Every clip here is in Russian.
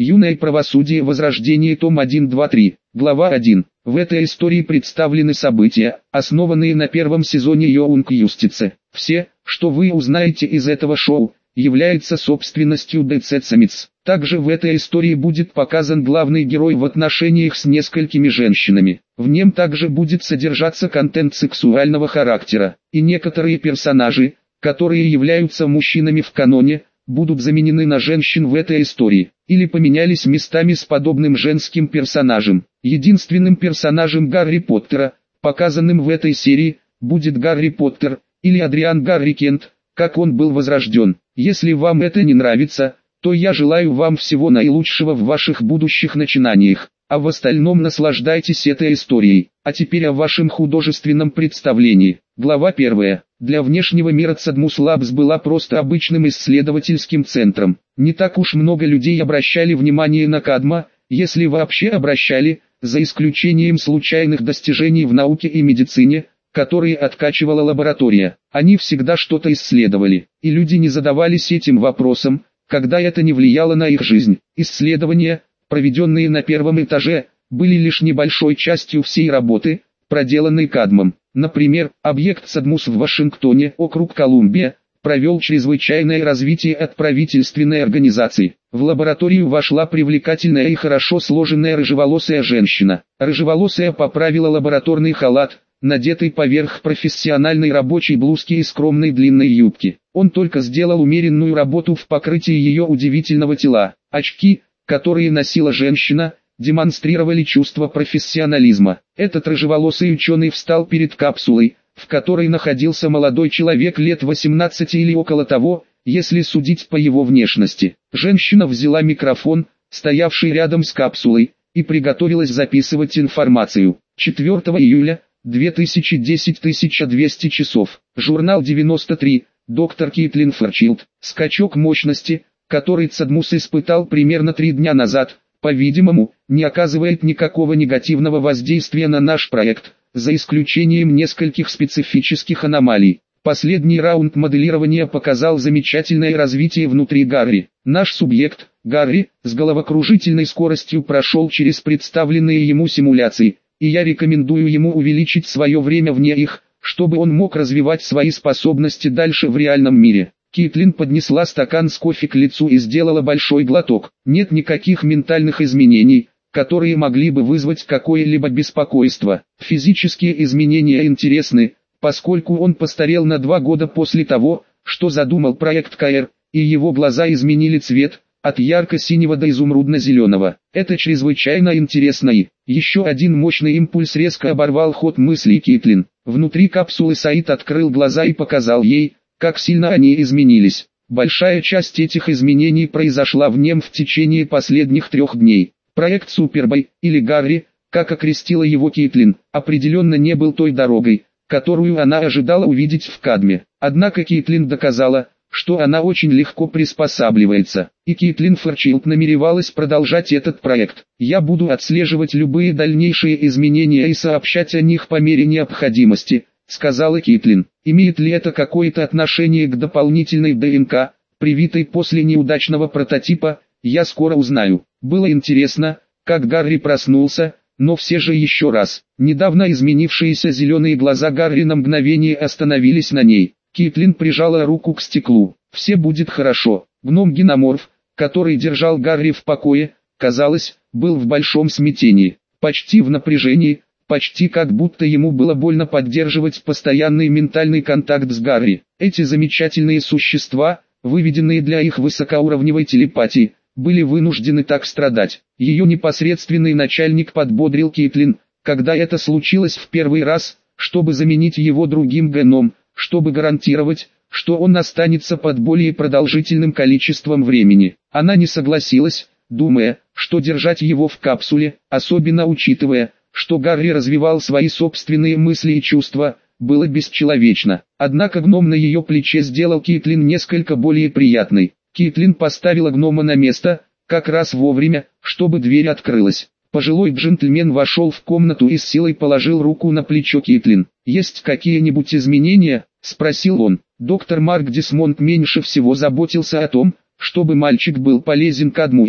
Юное правосудие Возрождение, том 1-2-3, глава 1. В этой истории представлены события, основанные на первом сезоне Young Justice. Все, что вы узнаете из этого шоу, является собственностью DC Comics. Также в этой истории будет показан главный герой в отношениях с несколькими женщинами. В нем также будет содержаться контент сексуального характера, и некоторые персонажи, которые являются мужчинами в каноне, будут заменены на женщин в этой истории, или поменялись местами с подобным женским персонажем. Единственным персонажем Гарри Поттера, показанным в этой серии, будет Гарри Поттер, или Адриан Гарри Кент, как он был возрожден. Если вам это не нравится, то я желаю вам всего наилучшего в ваших будущих начинаниях, а в остальном наслаждайтесь этой историей. А теперь о вашем художественном представлении. Глава 1. Для внешнего мира Cadmus Labs была просто обычным исследовательским центром. Не так уж много людей обращали внимание на Кадма, если вообще обращали, за исключением случайных достижений в науке и медицине, которые откачивала лаборатория. Они всегда что-то исследовали, и люди не задавались этим вопросом, когда это не влияло на их жизнь. Исследования, проведенные на первом этаже, были лишь небольшой частью всей работы, проделанной Кадмом. Например, объект Cadmus в Вашингтоне, округ Колумбия, провел чрезвычайное развитие от правительственной организации. В лабораторию вошла привлекательная и хорошо сложенная рыжеволосая женщина. Рыжеволосая поправила лабораторный халат, надетый поверх профессиональной рабочей блузки и скромной длинной юбки. Он только сделал умеренную работу в покрытии ее удивительного тела. Очки, которые носила женщина, демонстрировали чувство профессионализма. Этот рыжеволосый ученый встал перед капсулой, в которой находился молодой человек лет 18 или около того, если судить по его внешности. Женщина взяла микрофон, стоявший рядом с капсулой, и приготовилась записывать информацию. 4 июля 2010 1200 часов. Журнал 93, доктор Кейтлин Фарчилд. Скачок мощности, который Cadmus испытал примерно 3 дня назад, по-видимому, не оказывает никакого негативного воздействия на наш проект, за исключением нескольких специфических аномалий. Последний раунд моделирования показал замечательное развитие внутри Гарри. Наш субъект, Гарри, с головокружительной скоростью прошел через представленные ему симуляции, и я рекомендую ему увеличить свое время вне их, чтобы он мог развивать свои способности дальше в реальном мире. Кейтлин поднесла стакан с кофе к лицу и сделала большой глоток. Нет никаких ментальных изменений, которые могли бы вызвать какое-либо беспокойство. Физические изменения интересны, поскольку он постарел на 2 года после того, что задумал проект КР, и его глаза изменили цвет, от ярко-синего до изумрудно-зеленого. Это чрезвычайно интересно и еще один мощный импульс резко оборвал ход мыслей Кейтлин. Внутри капсулы Саид открыл глаза и показал ей, как сильно они изменились. Большая часть этих изменений произошла в нем в течение последних 3 дней. Проект Супербой, или Гарри, как окрестила его Кейтлин, определенно не был той дорогой, которую она ожидала увидеть в Кадме. Однако Кейтлин доказала, что она очень легко приспосабливается, и Кейтлин Фарчилд намеревалась продолжать этот проект. Я буду отслеживать любые дальнейшие изменения и сообщать о них по мере необходимости, сказала Кейтлин. Имеет ли это какое-то отношение к дополнительной ДНК, привитой после неудачного прототипа, я скоро узнаю. Было интересно, как Гарри проснулся, но все же еще раз. Недавно изменившиеся зеленые глаза Гарри на мгновение остановились на ней. Кейтлин прижала руку к стеклу. Все будет хорошо. Гном-геноморф, который держал Гарри в покое, казалось, был в большом смятении. Почти в напряжении, почти как будто ему было больно поддерживать постоянный ментальный контакт с Гарри. Эти замечательные существа, выведенные для их высокоуровневой телепатии, были вынуждены так страдать. Ее непосредственный начальник подбодрил Кейтлин, когда это случилось в первый раз, чтобы заменить его другим геном, чтобы гарантировать, что он останется под более продолжительным количеством времени. Она не согласилась, думая, что держать его в капсуле, особенно учитывая, что Гарри развивал свои собственные мысли и чувства, было бесчеловечно. Однако гном на ее плече сделал Кейтлин несколько более приятной. Кейтлин поставила гнома на место, как раз вовремя, чтобы дверь открылась. Пожилой джентльмен вошел в комнату и с силой положил руку на плечо Кейтлин. «Есть какие-нибудь изменения?» – спросил он. Доктор Марк Десмонд меньше всего заботился о том, чтобы мальчик был полезен Кадму и,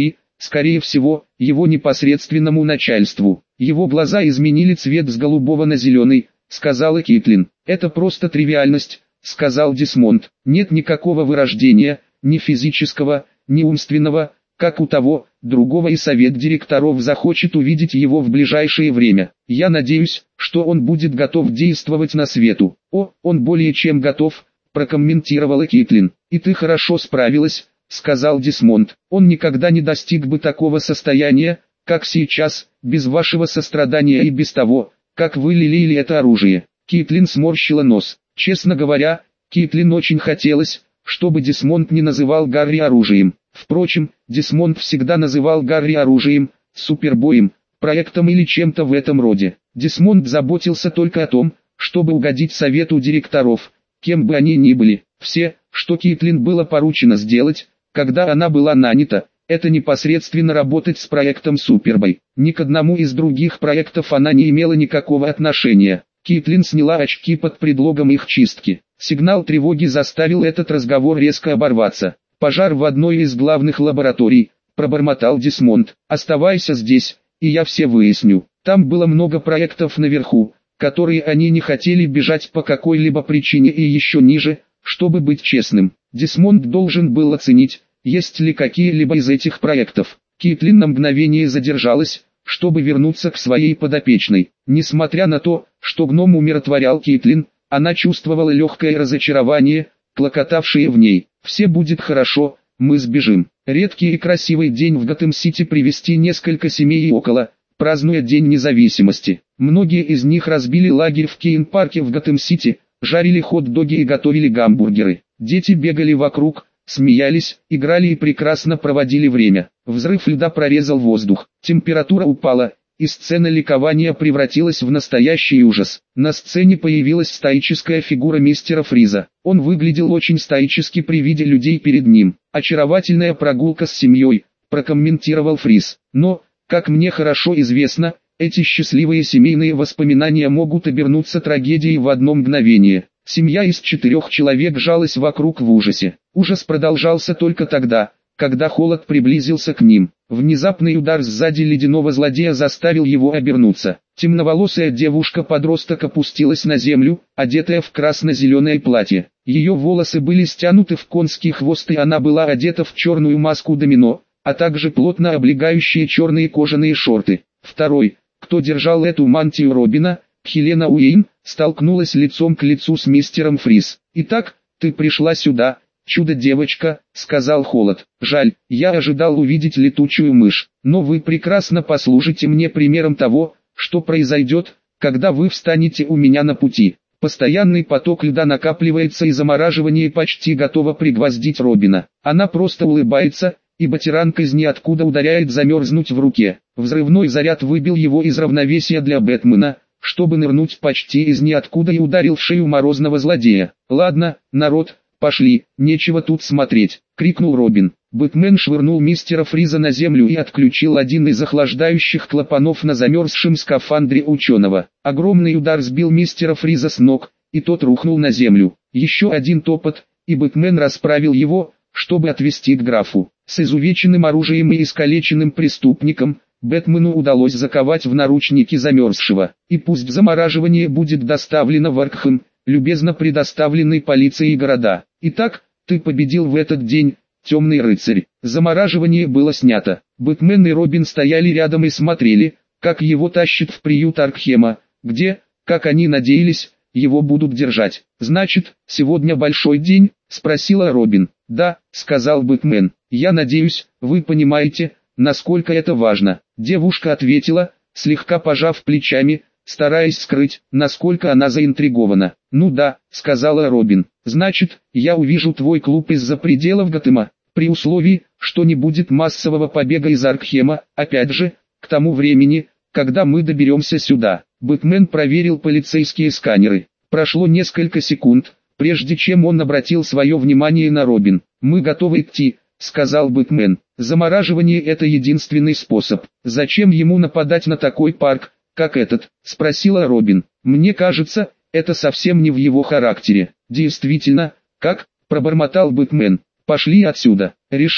скорее всего, его непосредственному начальству. Его глаза изменили цвет с голубого на зеленый, сказала Кейтлин. Это просто тривиальность, сказал Десмонд. Нет никакого вырождения, ни физического, ни умственного, как у того, другого, и совет директоров захочет увидеть его в ближайшее время. Я надеюсь, что он будет готов действовать на свету. О, он более чем готов, прокомментировала Кейтлин. И ты хорошо справилась, сказал Десмонд. Он никогда не достиг бы такого состояния, как сейчас, без вашего сострадания и без того, как вы лелеяли это оружие. Кейтлин сморщила нос. Честно говоря, Кейтлин очень хотелось, чтобы Десмонд не называл Гарри оружием. Впрочем, Десмонд всегда называл Гарри оружием, супербоем, проектом или чем-то в этом роде. Десмонд заботился только о том, чтобы угодить совету директоров, кем бы они ни были. Все, что Кейтлин было поручено сделать, когда она была нанята, это непосредственно работать с проектом Супербой. Ни к одному из других проектов она не имела никакого отношения. Кейтлин сняла очки под предлогом их чистки. Сигнал тревоги заставил этот разговор резко оборваться. «Пожар в одной из главных лабораторий», — пробормотал Десмонд. «Оставайся здесь, и я все выясню». Там было много проектов наверху, которые они не хотели бежать по какой-либо причине, и еще ниже, чтобы быть честным. Десмонд должен был оценить, есть ли какие-либо из этих проектов. Кейтлин на мгновение задержалась, чтобы вернуться к своей подопечной. Несмотря на то, что гном умиротворял Кейтлин, она чувствовала легкое разочарование, клокотавшее в ней. «Все будет хорошо, мы сбежим». Редкий и красивый день в Готэм-Сити привезти несколько семей около, празднуя День независимости. Многие из них разбили лагерь в Кейн-парке в Готэм-Сити, жарили хот-доги и готовили гамбургеры. Дети бегали вокруг, смеялись, играли и прекрасно проводили время. Взрыв льда прорезал воздух, температура упала, и сцена ликования превратилась в настоящий ужас. На сцене появилась стоическая фигура мистера Фриза. Он выглядел очень стоически при виде людей перед ним. «Очаровательная прогулка с семьей», – прокомментировал Фриз. «Но, как мне хорошо известно, эти счастливые семейные воспоминания могут обернуться трагедией в одно мгновение». Семья из 4 человек жалась вокруг в ужасе. Ужас продолжался только тогда, когда холод приблизился к ним. Внезапный удар сзади ледяного злодея заставил его обернуться. Темноволосая девушка-подросток опустилась на землю, одетая в красно-зеленое платье. Ее волосы были стянуты в конский хвост, и она была одета в черную маску домино, а также плотно облегающие черные кожаные шорты. Второй, кто держал эту мантию Робина, Хелена Уэйн, столкнулась лицом к лицу с мистером Фриз. «Итак, ты пришла сюда, чудо-девочка», — сказал Холод. «Жаль, я ожидал увидеть летучую мышь, но вы прекрасно послужите мне примером того, что произойдет, когда вы встанете у меня на пути». Постоянный поток льда накапливается, и замораживание почти готово пригвоздить Робина. Она просто улыбается, ибо тиранг из ниоткуда ударяет замерзнуть в руке. Взрывной заряд выбил его из равновесия для Бэтмена, чтобы нырнуть почти из ниоткуда, и ударил в шею морозного злодея. «Ладно, народ, пошли, нечего тут смотреть», — крикнул Робин. Бэтмен швырнул мистера Фриза на землю и отключил один из охлаждающих клапанов на замерзшем скафандре ученого. Огромный удар сбил мистера Фриза с ног, и тот рухнул на землю. Еще один топот, и Бэтмен расправил его, чтобы отвести к графу. С изувеченным оружием и искалеченным преступником Бэтмену удалось заковать в наручники замерзшего. И пусть замораживание будет доставлено в Аркхэм, любезно предоставленный полицией города. «Итак, ты победил в этот день, темный рыцарь». Замораживание было снято. Бэтмен и Робин стояли рядом и смотрели, как его тащат в приют Аркхема, где, как они надеялись, его будут держать. «Значит, сегодня большой день?» — спросила Робин. «Да», — сказал Бэтмен. «Я надеюсь, вы понимаете, насколько это важно». Девушка ответила, слегка пожав плечами, стараясь скрыть, насколько она заинтригована. «Ну да», — сказала Робин. «Значит, я увижу твой клуб из-за пределов Готэма, при условии, что не будет массового побега из Аркхема, опять же, к тому времени, когда мы доберемся сюда». Бэтмен проверил полицейские сканеры. Прошло несколько секунд, прежде чем он обратил свое внимание на Робин. «Мы готовы идти», — сказал Бэтмен. «Замораживание — это единственный способ. Зачем ему нападать на такой парк, как этот?» — спросила Робин. «Мне кажется, это совсем не в его характере». «Действительно, как?» — пробормотал Бэтмен. «Пошли отсюда». Решив,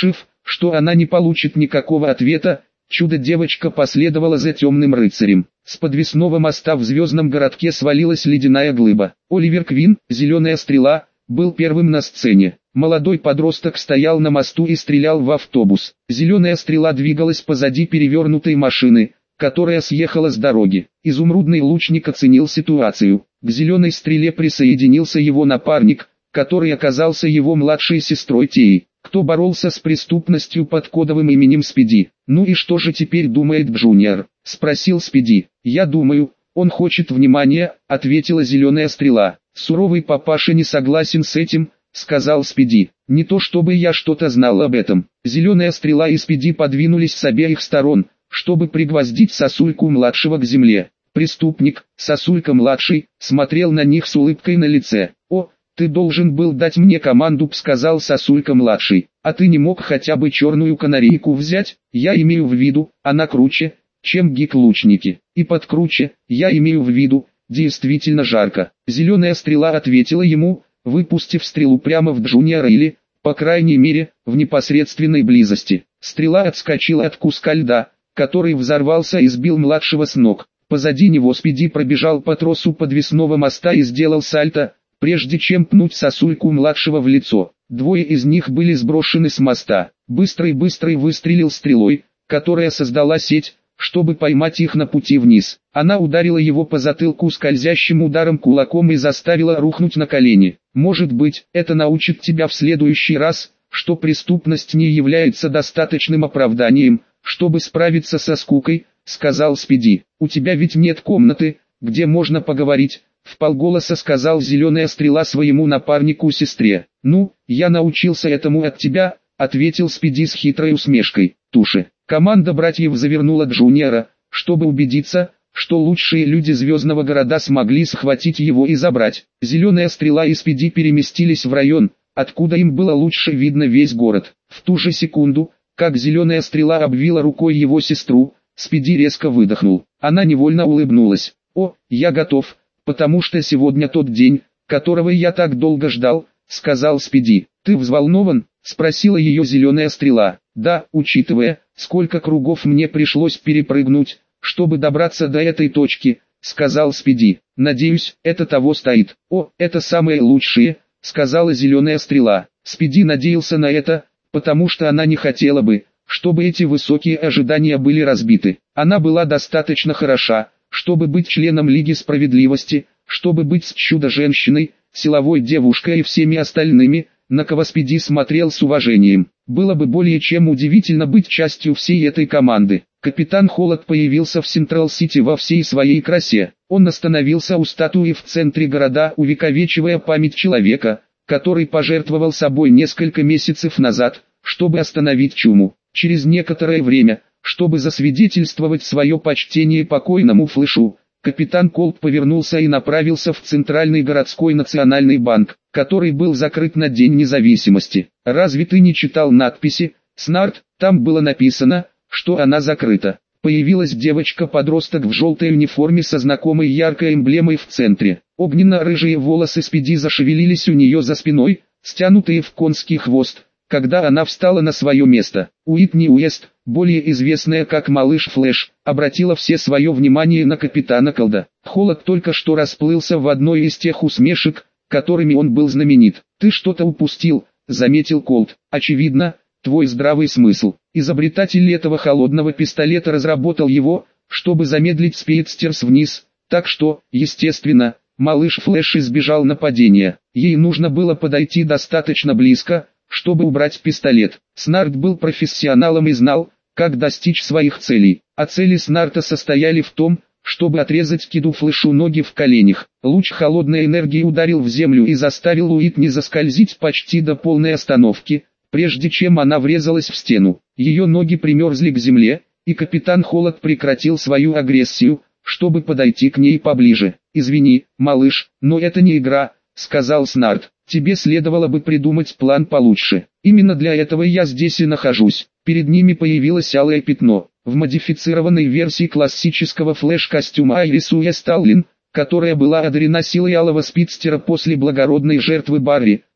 что она не получит никакого ответа, чудо-девочка последовала за темным рыцарем. С подвесного моста в звездном городке свалилась ледяная глыба. Оливер Квин, «Зеленая стрела», был первым на сцене. Молодой подросток стоял на мосту и стрелял в автобус. Зеленая стрела двигалась позади перевернутой машины, которая съехала с дороги. Изумрудный лучник оценил ситуацию. К зеленой стреле присоединился его напарник, который оказался его младшей сестрой Теей, кто боролся с преступностью под кодовым именем Спиди. «Ну и что же теперь думает Джуниор?» – спросил Спиди. «Я думаю, он хочет внимания», – ответила зеленая стрела. «Суровый папаша не согласен с этим», – сказал Спиди. «Не то чтобы я что-то знал об этом». Зеленая стрела и Спиди подвинулись с обеих сторон, чтобы пригвоздить сосульку-младшего к земле. Преступник, сосулька-младший, смотрел на них с улыбкой на лице. «О, ты должен был дать мне команду», — сказал сосулька-младший. «А ты не мог хотя бы черную канарейку взять? Я имею в виду, она круче, чем гик-лучники. И подкруче, я имею в виду, действительно жарко». Зеленая стрела ответила ему, выпустив стрелу прямо в Джуниора или, по крайней мере, в непосредственной близости. Стрела отскочила от куска льда, который взорвался и сбил младшего с ног. Позади него Спиди пробежал по тросу подвесного моста и сделал сальто, прежде чем пнуть сосульку младшего в лицо. Двое из них были сброшены с моста. Быстрый выстрелил стрелой, которая создала сеть, чтобы поймать их на пути вниз. Она ударила его по затылку скользящим ударом кулаком и заставила рухнуть на колени. «Может быть, это научит тебя в следующий раз, что преступность не является достаточным оправданием, чтобы справиться со скукой», — сказал Спиди. «У тебя ведь нет комнаты, где можно поговорить», — вполголоса сказал зеленая стрела своему напарнику-сестре. «Ну, я научился этому от тебя», — ответил Спиди с хитрой усмешкой. «Туши». Команда братьев завернула Джуниора, чтобы убедиться, что лучшие люди Звездного города смогли схватить его и забрать. Зеленая стрела и Спиди переместились в район, откуда им было лучше видно весь город. В ту же секунду, как зеленая стрела обвила рукой его сестру, Спиди резко выдохнул. Она невольно улыбнулась. «О, я готов, потому что сегодня тот день, которого я так долго ждал», — сказал Спиди. «Ты взволнован?» — спросила ее зеленая стрела. «Да, учитывая, сколько кругов мне пришлось перепрыгнуть, чтобы добраться до этой точки», — сказал Спиди. «Надеюсь, это того стоит». «О, это самое лучшее», — сказала зеленая стрела. Спиди надеялся на это, потому что она не хотела бы, чтобы эти высокие ожидания были разбиты. Она была достаточно хороша, чтобы быть членом Лиги Справедливости, чтобы быть с чудо-женщиной, силовой девушкой и всеми остальными, на кого Спиди смотрел с уважением. Было бы более чем удивительно быть частью всей этой команды. Капитан Холод появился в Централ-Сити во всей своей красе. Он остановился у статуи в центре города, увековечивая память человека, который пожертвовал собой несколько месяцев назад, чтобы остановить чуму. Через некоторое время, чтобы засвидетельствовать свое почтение покойному Флэшу, капитан Колт повернулся и направился в Центральный городской национальный банк, который был закрыт на День независимости. «Разве ты не читал надписи, Снарт?» Там было написано, что она закрыта. Появилась девочка-подросток в желтой униформе со знакомой яркой эмблемой в центре. Огненно-рыжие волосы Спиди зашевелились у нее за спиной, стянутые в конский хвост, когда она встала на свое место. Уитни Уэст, более известная как Малыш Флэш, обратила все свое внимание на капитана Колда. Холод только что расплылся в одной из тех усмешек, которыми он был знаменит. «Ты что-то упустил», — заметил Колд. «Очевидно, твой здравый смысл. Изобретатель этого холодного пистолета разработал его, чтобы замедлить Спейдстерс вниз, так что, естественно, Малыш Флэш избежал нападения. Ей нужно было подойти достаточно близко, чтобы убрать пистолет. Снарт был профессионалом и знал, как достичь своих целей. А цели Снарта состояли в том, чтобы отрезать Киду Флэшу ноги в коленях. Луч холодной энергии ударил в землю и заставил Уитни заскользить почти до полной остановки, прежде чем она врезалась в стену. Ее ноги примерзли к земле, и капитан Холод прекратил свою агрессию, чтобы подойти к ней поближе. «Извини, малыш, но это не игра», — сказал Снарт. «Тебе следовало бы придумать план получше. Именно для этого я здесь и нахожусь». Перед ними появилось алое пятно. В модифицированной версии классического флэш-костюма Айрис Уэст Аллен, которая была одарена силой алого спидстера после благородной жертвы Барри,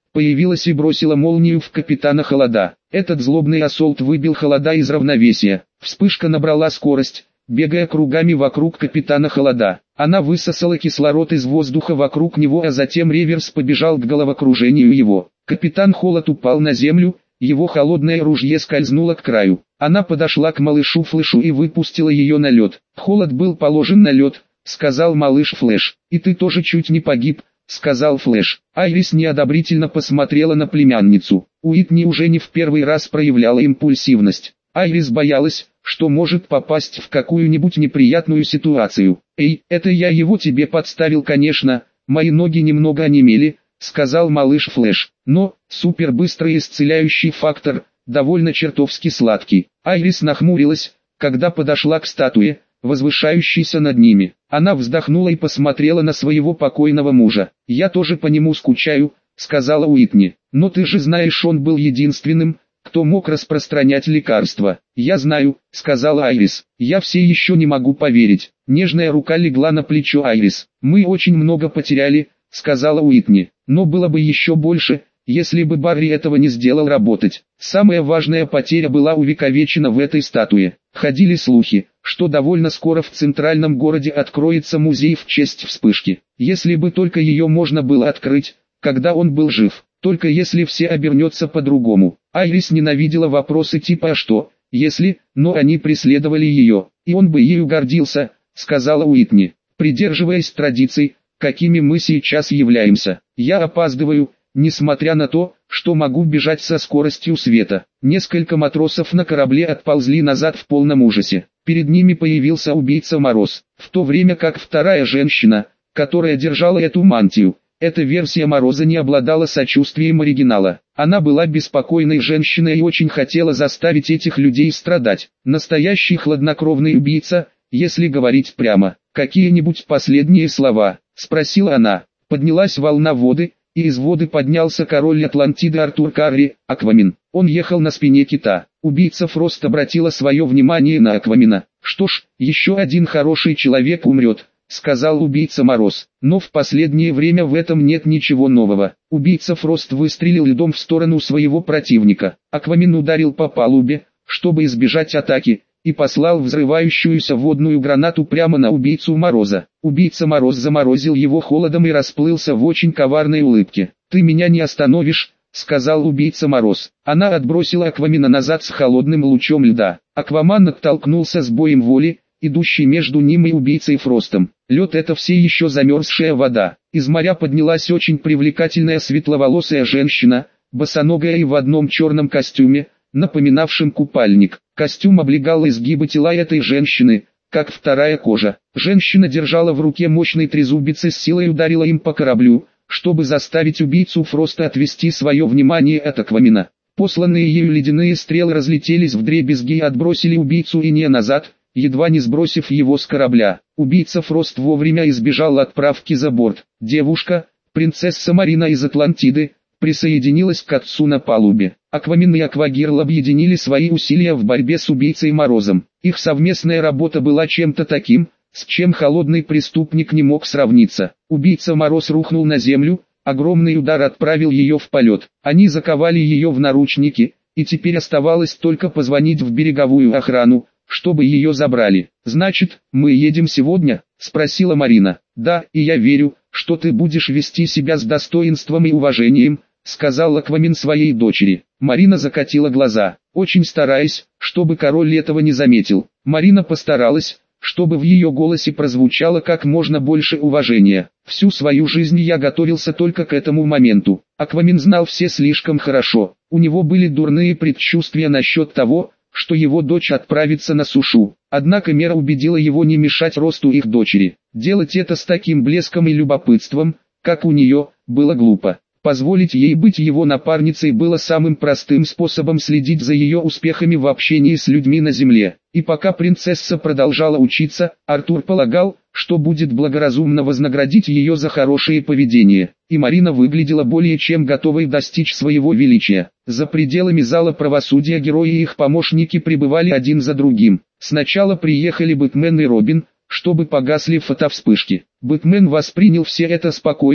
появилась и бросила молнию в капитана Холода. Этот злобный ассолт выбил Холода из равновесия. Вспышка набрала скорость, бегая кругами вокруг капитана Холода. Она высосала кислород из воздуха вокруг него, а затем реверс побежал к головокружению его. Капитан Холод упал на землю, его холодное ружье скользнуло к краю. Она подошла к малышу Флэшу и выпустила ее на лед. Холод был положен на лед, сказал малыш Флэш. «И ты тоже чуть не погиб», сказал Флэш. Айрис неодобрительно посмотрела на племянницу. Уитни уже не в первый раз проявляла импульсивность. Айрис боялась, что может попасть в какую-нибудь неприятную ситуацию. «Эй, это я его тебе подставил, конечно, мои ноги немного онемели», сказал малыш Флэш. «Но, супербыстрый исцеляющий фактор, довольно чертовски сладкий». Айрис нахмурилась, когда подошла к статуе, возвышающейся над ними. Она вздохнула и посмотрела на своего покойного мужа. «Я тоже по нему скучаю», сказала Уитни. «Но ты же знаешь, он был единственным, кто мог распространять лекарства». «Я знаю», сказала Айрис. «Я все еще не могу поверить». Нежная рука легла на плечо Айрис. «Мы очень много потеряли», сказала Уитни. «Но было бы еще больше, если бы Барри этого не сделал работать». Самая важная потеря была увековечена в этой статуе. Ходили слухи, что довольно скоро в центральном городе откроется музей в честь вспышки. Если бы только ее можно было открыть, когда он был жив. Только если все обернется по-другому. Айрис ненавидела вопросы типа «а что, если», но они преследовали ее, и он бы ею гордился, сказала Уитни. «Придерживаясь традиций, какими мы сейчас являемся, я опаздываю, несмотря на то, что могу бежать со скоростью света». Несколько матросов на корабле отползли назад в полном ужасе. Перед ними появился убийца Мороз, в то время как вторая женщина, которая держала эту мантию, эта версия Мороза не обладала сочувствием оригинала. Она была беспокойной женщиной и очень хотела заставить этих людей страдать. Настоящий хладнокровный убийца, если говорить прямо. «Какие-нибудь последние слова?» – спросила она. Поднялась волна воды, и из воды поднялся король Атлантиды Артур Карри, Аквамен. Он ехал на спине кита. Убийца Фрост обратила свое внимание на Аквамена. «Что ж, еще один хороший человек умрет», сказал убийца Мороз. «Но в последнее время в этом нет ничего нового». Убийца Фрост выстрелил льдом в сторону своего противника. Аквамен ударил по палубе, чтобы избежать атаки, и послал взрывающуюся водную гранату прямо на убийцу Мороза. Убийца Мороз заморозил его холодом и расплылся в очень коварной улыбке. «Ты меня не остановишь», сказал убийца Мороз. Она отбросила Аквамена назад с холодным лучом льда. Аквамен оттолкнулся с боем воли, идущий между ним и убийцей Фростом. Лед — это все еще замерзшая вода. Из моря поднялась очень привлекательная светловолосая женщина, босоногая и в одном черном костюме, напоминавшем купальник. Костюм облегал изгибы тела этой женщины, как вторая кожа. Женщина держала в руке мощный трезубец и с силой ударила им по кораблю, чтобы заставить убийцу Фроста отвести свое внимание от Аквамена. Посланные ею ледяные стрелы разлетелись вдребезги и отбросили убийцу Иния назад, едва не сбросив его с корабля. Убийца Фрост вовремя избежал отправки за борт. Девушка, принцесса Марина из Атлантиды, присоединилась к отцу на палубе. Аквамен и Аквагирл объединили свои усилия в борьбе с убийцей Морозом. Их совместная работа была чем-то таким, с чем холодный преступник не мог сравниться. Убийца Мороз рухнул на землю, огромный удар отправил ее в полет. Они заковали ее в наручники, и теперь оставалось только позвонить в береговую охрану, чтобы ее забрали. «Значит, мы едем сегодня?» – спросила Марина. «Да, и я верю, что ты будешь вести себя с достоинством и уважением», – сказал Аквамен своей дочери. Марина закатила глаза, очень стараясь, чтобы король этого не заметил. Марина постаралась, чтобы в ее голосе прозвучало как можно больше уважения. «Всю свою жизнь я готовился только к этому моменту». Аквамен знал все слишком хорошо. У него были дурные предчувствия насчет того, что его дочь отправится на сушу. Однако Мера убедила его не мешать росту их дочери. Делать это с таким блеском и любопытством, как у нее, было глупо. Позволить ей быть его напарницей было самым простым способом следить за ее успехами в общении с людьми на земле. И пока принцесса продолжала учиться, Артур полагал, что будет благоразумно вознаградить ее за хорошее поведение. И Марина выглядела более чем готовой достичь своего величия. За пределами зала правосудия герои и их помощники пребывали один за другим. Сначала приехали Бэтмен и Робин, чтобы погасли фотовспышки. Бэтмен воспринял все это спокойно,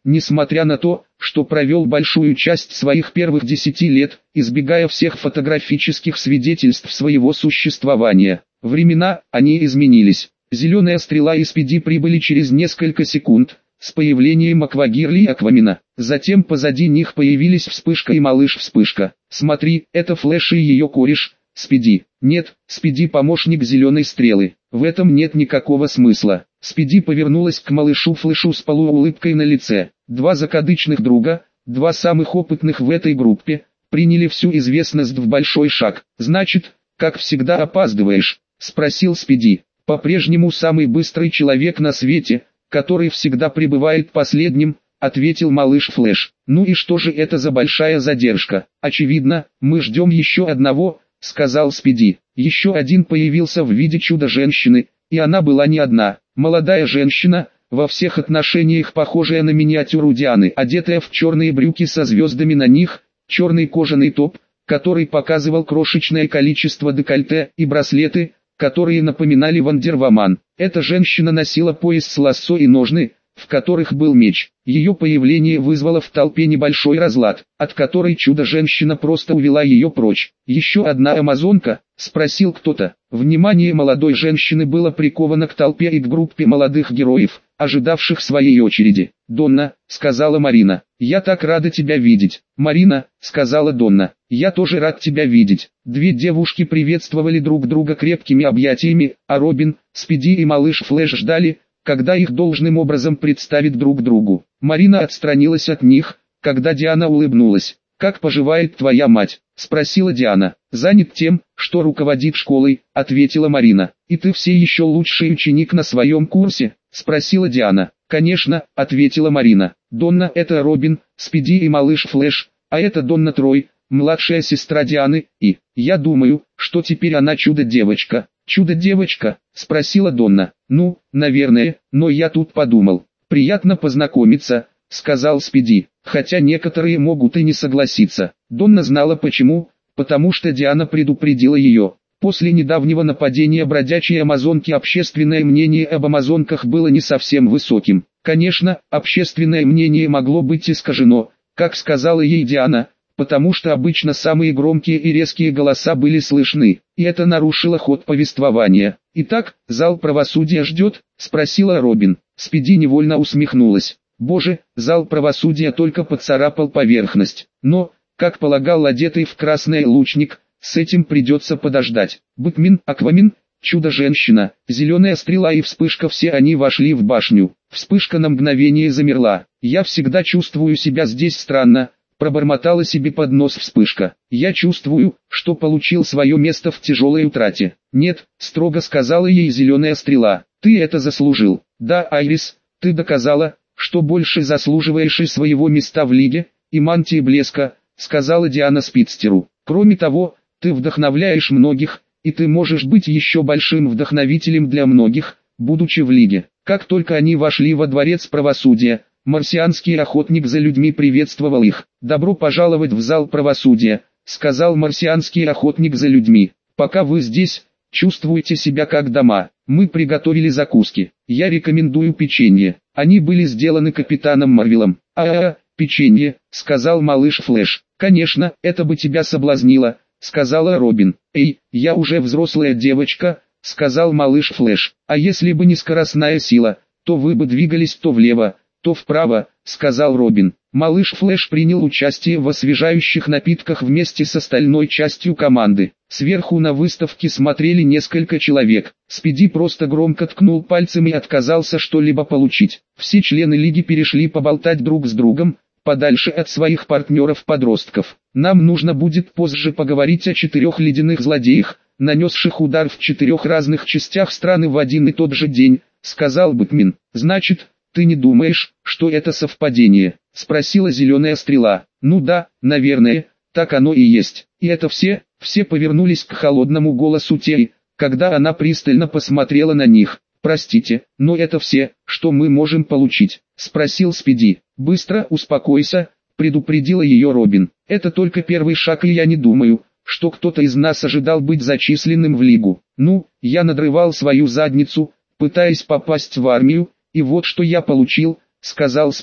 несмотря на то, что провел большую часть своих первых 10 лет, избегая всех фотографических свидетельств своего существования. Времена, они изменились. Зеленая стрела и Спиди прибыли через несколько секунд, с появлением Аквагирли и Аквамина. Затем позади них появились Вспышка и Малыш Вспышка. «Смотри, это Флэш и ее кореш, Спиди». «Нет, Спиди помощник Зеленой Стрелы. В этом нет никакого смысла». Спиди повернулась к малышу Флэшу с полуулыбкой на лице. Два закадычных друга, два самых опытных в этой группе, приняли всю известность в большой шаг. «Значит, как всегда опаздываешь?» — спросил Спиди. «По-прежнему самый быстрый человек на свете, который всегда прибывает последним», — ответил малыш Флэш. «Ну и что же это за большая задержка?» «Очевидно, мы ждем еще одного», — сказал Спиди. Еще один появился в виде чудо-женщины, и она была не одна. Молодая женщина, во всех отношениях похожая на миниатюру Дианы, одетая в черные брюки со звездами на них, черный кожаный топ, который показывал крошечное количество декольте, и браслеты, которые напоминали Вандерваман. Эта женщина носила пояс с лассо и ножны, в которых был меч. Ее появление вызвало в толпе небольшой разлад, от которой чудо-женщина просто увела ее прочь. «Еще одна амазонка?» — спросил кто-то. Внимание молодой женщины было приковано к толпе и к группе молодых героев, ожидавших своей очереди. «Донна», — сказала Марина, — «я так рада тебя видеть». «Марина», — сказала Донна, — «я тоже рад тебя видеть». Две девушки приветствовали друг друга крепкими объятиями, а Робин, Спиди и малыш Флэш ждали, когда их должным образом представят друг другу. Марина отстранилась от них, когда Диана улыбнулась. «Как поживает твоя мать?» — спросила Диана. «Занят тем, что руководит школой», — ответила Марина. «И ты все еще лучший ученик на своем курсе?» — спросила Диана. «Конечно», — ответила Марина. «Донна — это Робин, Спиди и малыш Флэш, а это Донна Трой, младшая сестра Дианы, и я думаю, что теперь она чудо-девочка». «Чудо-девочка?» — спросила Донна. «Ну, наверное, но я тут подумал. Приятно познакомиться», — сказал Спиди, хотя некоторые могут и не согласиться. Донна знала почему, потому что Диана предупредила ее. После недавнего нападения бродячей амазонки общественное мнение об амазонках было не совсем высоким. Конечно, общественное мнение могло быть искажено, как сказала ей Диана, потому что обычно самые громкие и резкие голоса были слышны, и это нарушило ход повествования. «Итак, зал правосудия ждет?» — спросила Робин. Спиди невольно усмехнулась. Боже, зал правосудия только поцарапал поверхность. Но, как полагал одетый в красное лучник, с этим придется подождать. Бэтмен, Аквамен, Чудо-женщина, Зеленая стрела и Вспышка — все они вошли в башню. Вспышка на мгновение замерла. «Я всегда чувствую себя здесь странно», — пробормотала себе под нос Вспышка. «Я чувствую, что получил свое место в тяжелой утрате». «Нет», — строго сказала ей Зеленая стрела, — «ты это заслужил». «Да, Айрис, ты доказала, что больше заслуживаешь и своего места в лиге, и мантии блеска», — сказала Диана Спидстеру. «Кроме того, ты вдохновляешь многих, и ты можешь быть еще большим вдохновителем для многих, будучи в лиге». Как только они вошли во дворец правосудия, марсианский охотник за людьми приветствовал их. «Добро пожаловать в зал правосудия», — сказал марсианский охотник за людьми. «Пока вы здесь, чувствуете себя как дома. Мы приготовили закуски. Я рекомендую печенье. Они были сделаны капитаном Марвелом». Печенье», — сказал малыш Флэш. «Конечно, это бы тебя соблазнило», — сказала Робин. «Эй, я уже взрослая девочка», — сказал малыш Флэш. «А если бы не скоростная сила, то вы бы двигались то влево, то вправо», — сказал Робин. Малыш Флэш принял участие в освежающих напитках вместе с остальной частью команды. Сверху на выставке смотрели несколько человек. Спиди просто громко ткнул пальцем и отказался что-либо получить. Все члены лиги перешли поболтать друг с другом, подальше от своих партнеров-подростков. «Нам нужно будет позже поговорить о 4 ледяных злодеях, нанесших удар в 4 разных частях страны в один и тот же день», — сказал Бэтмен. «Значит, ты не думаешь, что это совпадение?» — спросила Зеленая стрела. «Ну да, наверное, так оно и есть». «И это все?» Все повернулись к холодному голосу Теи, когда она пристально посмотрела на них. «Простите, но это все, что мы можем получить?» — спросил Спиди. «Быстро успокойся», — предупредила ее Робин. «Это только первый шаг, и я не думаю, что кто-то из нас ожидал быть зачисленным в лигу. Ну, я надрывал свою задницу, пытаясь попасть в армию, и вот что я получил», — сказал Спиди.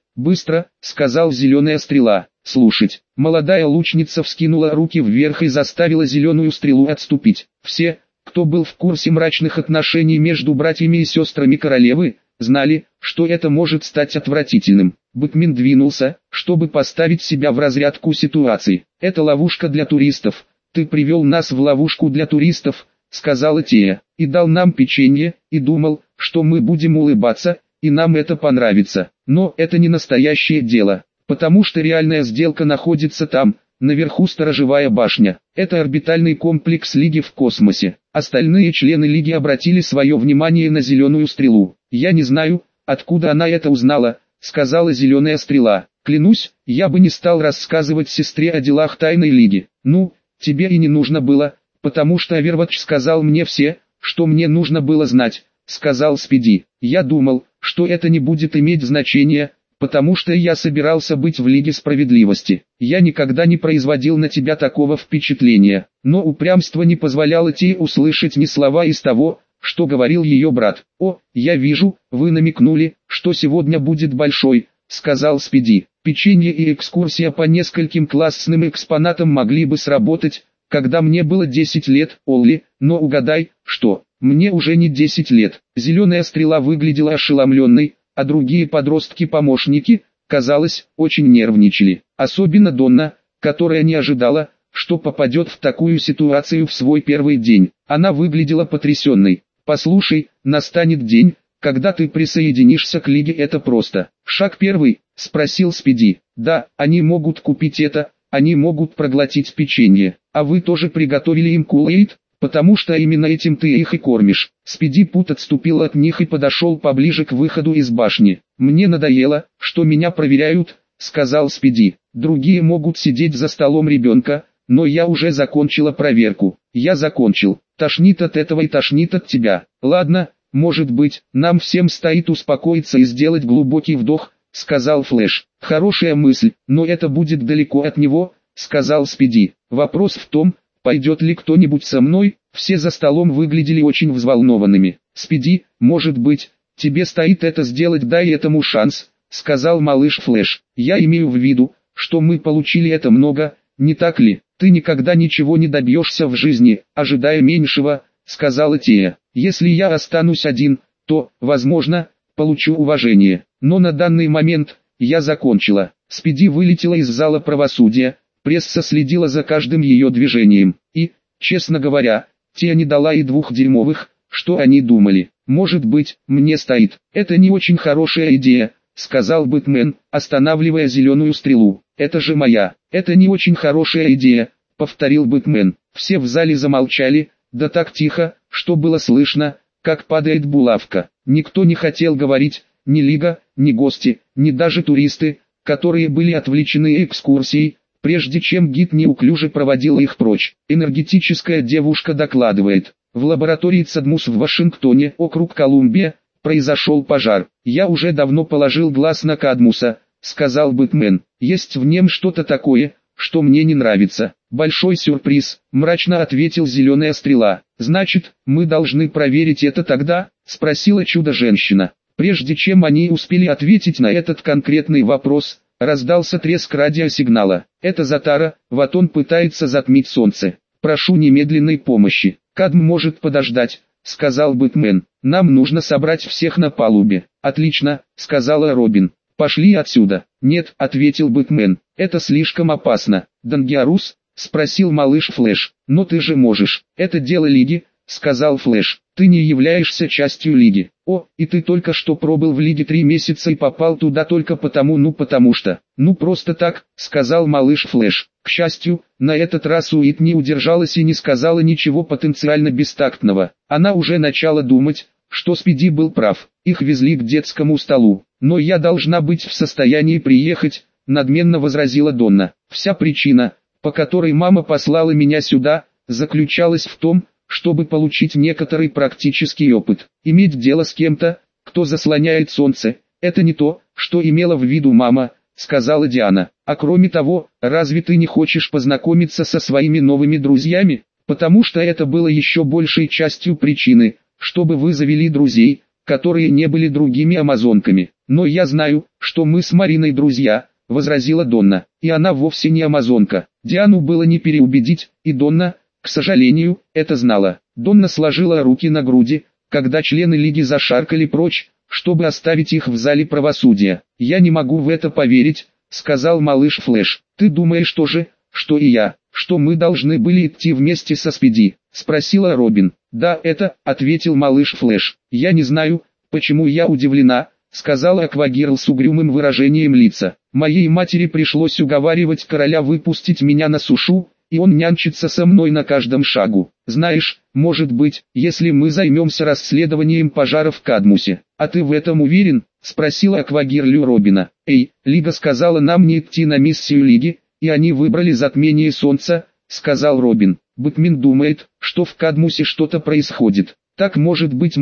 «Быстро», — сказал Зеленая Стрела. «Слушать». Молодая лучница вскинула руки вверх и заставила Зеленую Стрелу отступить. Все, кто был в курсе мрачных отношений между братьями и сестрами королевы, знали, что это может стать отвратительным. Бэтмен двинулся, чтобы поставить себя в разрядку ситуации. «Это ловушка для туристов. Ты привел нас в ловушку для туристов», — сказала Тея, — «и дал нам печенье, и думал, что мы будем улыбаться, и нам это понравится. Но это не настоящее дело, потому что реальная сделка находится там, наверху сторожевая башня. Это орбитальный комплекс Лиги в космосе. Остальные члены Лиги обратили свое внимание на Зеленую Стрелу. Я не знаю, откуда она это узнала», — сказала Зеленая Стрела. «Клянусь, я бы не стал рассказывать сестре о делах Тайной Лиги. Ну, тебе и не нужно было, потому что Овервотч сказал мне все, что мне нужно было знать», — сказал Спиди. «Я думал, что это не будет иметь значения, потому что я собирался быть в Лиге Справедливости. Я никогда не производил на тебя такого впечатления». Но упрямство не позволяло Тее услышать ни слова из того, что говорил ее брат. «О, я вижу, вы намекнули, что сегодня будет большой», — сказал Спиди. «Печенье и экскурсия по нескольким классным экспонатам могли бы сработать, когда мне было 10 лет, Олли, но угадай, что, мне уже не 10 лет». Зеленая Стрела выглядела ошеломленной, а другие подростки-помощники, казалось, очень нервничали. Особенно Донна, которая не ожидала, что попадет в такую ситуацию в свой первый день. Она выглядела потрясенной. «Послушай, настанет день, когда ты присоединишься к Лиге, это просто». «Шаг первый?» — спросил Спиди. «Да, они могут купить это, они могут проглотить печенье. А вы тоже приготовили им Kool-Aid, потому что именно этим ты их и кормишь». Спиди Пут отступил от них и подошел поближе к выходу из башни. «Мне надоело, что меня проверяют», — сказал Спиди. «Другие могут сидеть за столом ребенка, но я уже закончила проверку». «Я закончил. Тошнит от этого и тошнит от тебя». «Ладно, может быть, нам всем стоит успокоиться и сделать глубокий вдох», — сказал Флэш. «Хорошая мысль, но это будет далеко от него», — сказал Спиди. «Вопрос в том, пойдет ли кто-нибудь со мной?» Все за столом выглядели очень взволнованными. «Спиди, может быть, тебе стоит это сделать, дай этому шанс», — сказал малыш Флэш. «Я имею в виду, что мы получили это много, не так ли? Ты никогда ничего не добьешься в жизни, ожидая меньшего», — сказала Тея. «Если я останусь один, то, возможно, получу уважение. Но на данный момент, я закончила». Спиди вылетела из зала правосудия, пресса следила за каждым ее движением. И, честно говоря, Тея не дала и 2 дюймовых, что они думали. «Может быть, мне стоит». «Это не очень хорошая идея», — сказал Бэтмен, останавливая Зеленую Стрелу. «Это же моя». «Это не очень хорошая идея», — повторил Бэтмен. Все в зале замолчали, да так тихо, что было слышно, как падает булавка. Никто не хотел говорить, ни Лига, ни гости, ни даже туристы, которые были отвлечены экскурсией, прежде чем гид неуклюже проводил их прочь. Энергетическая девушка докладывает. В лаборатории ЦАДМУС в Вашингтоне, округ Колумбия, произошел пожар. «Я уже давно положил глаз на Кадмуса», — сказал Бэтмен. «Есть в нем что-то такое, что мне не нравится». «Большой сюрприз», — мрачно ответил Зеленая Стрела. «Значит, мы должны проверить это тогда?» — спросила Чудо-женщина. Прежде чем они успели ответить на этот конкретный вопрос, раздался треск радиосигнала. «Это Затара, вот он пытается затмить солнце. Прошу немедленной помощи». «Кадм может подождать», — сказал Бэтмен. «Нам нужно собрать всех на палубе». «Отлично», — сказала Робин. «Пошли отсюда». «Нет», — ответил Бэтмен. «Это слишком опасно». «Дангиарус?» — спросил малыш Флэш. «Но ты же можешь». «Это дело Лиги», — сказал Флэш. «Ты не являешься частью Лиги». «О, и ты только что пробыл в Лиге 3 месяца и попал туда только потому что». «Ну просто так», — сказал малыш Флэш. К счастью, на этот раз Уит не удержалась и не сказала ничего потенциально бестактного. Она уже начала думать, что Спиди был прав. Их везли к детскому столу. «Но я должна быть в состоянии приехать», — надменно возразила Донна. «Вся причина, по которой мама послала меня сюда, заключалась в том, чтобы получить некоторый практический опыт. Иметь дело с кем-то, кто заслоняет солнце, это не то, что имела в виду мама», — сказала Диана. «А кроме того, разве ты не хочешь познакомиться со своими новыми друзьями? Потому что это было еще большей частью причины, чтобы вы завели друзей, которые не были другими амазонками. «Но я знаю, что мы с Мариной друзья», — возразила Донна, — «и она вовсе не амазонка». Диану было не переубедить, и Донна, к сожалению, это знала. Донна сложила руки на груди, когда члены Лиги зашаркали прочь, чтобы оставить их в зале правосудия. «Я не могу в это поверить», — сказал малыш Флэш. «Ты думаешь тоже, что и я, что мы должны были идти вместе со Спиди?» — спросила Робин. «Да, это», — ответил малыш Флэш. «Я не знаю, почему я удивлена», — сказала Аквагирл с угрюмым выражением лица. «Моей матери пришлось уговаривать короля выпустить меня на сушу, и он нянчится со мной на каждом шагу. Знаешь, может быть, если мы займемся расследованием пожара в Кадмусе». «А ты в этом уверен?» — спросила Аквагирлю Робина. «Эй, Лига сказала нам не идти на миссию Лиги, и они выбрали затмение солнца», — сказал Робин. «Бэтмен думает, что в Кадмусе что-то происходит. Так может быть,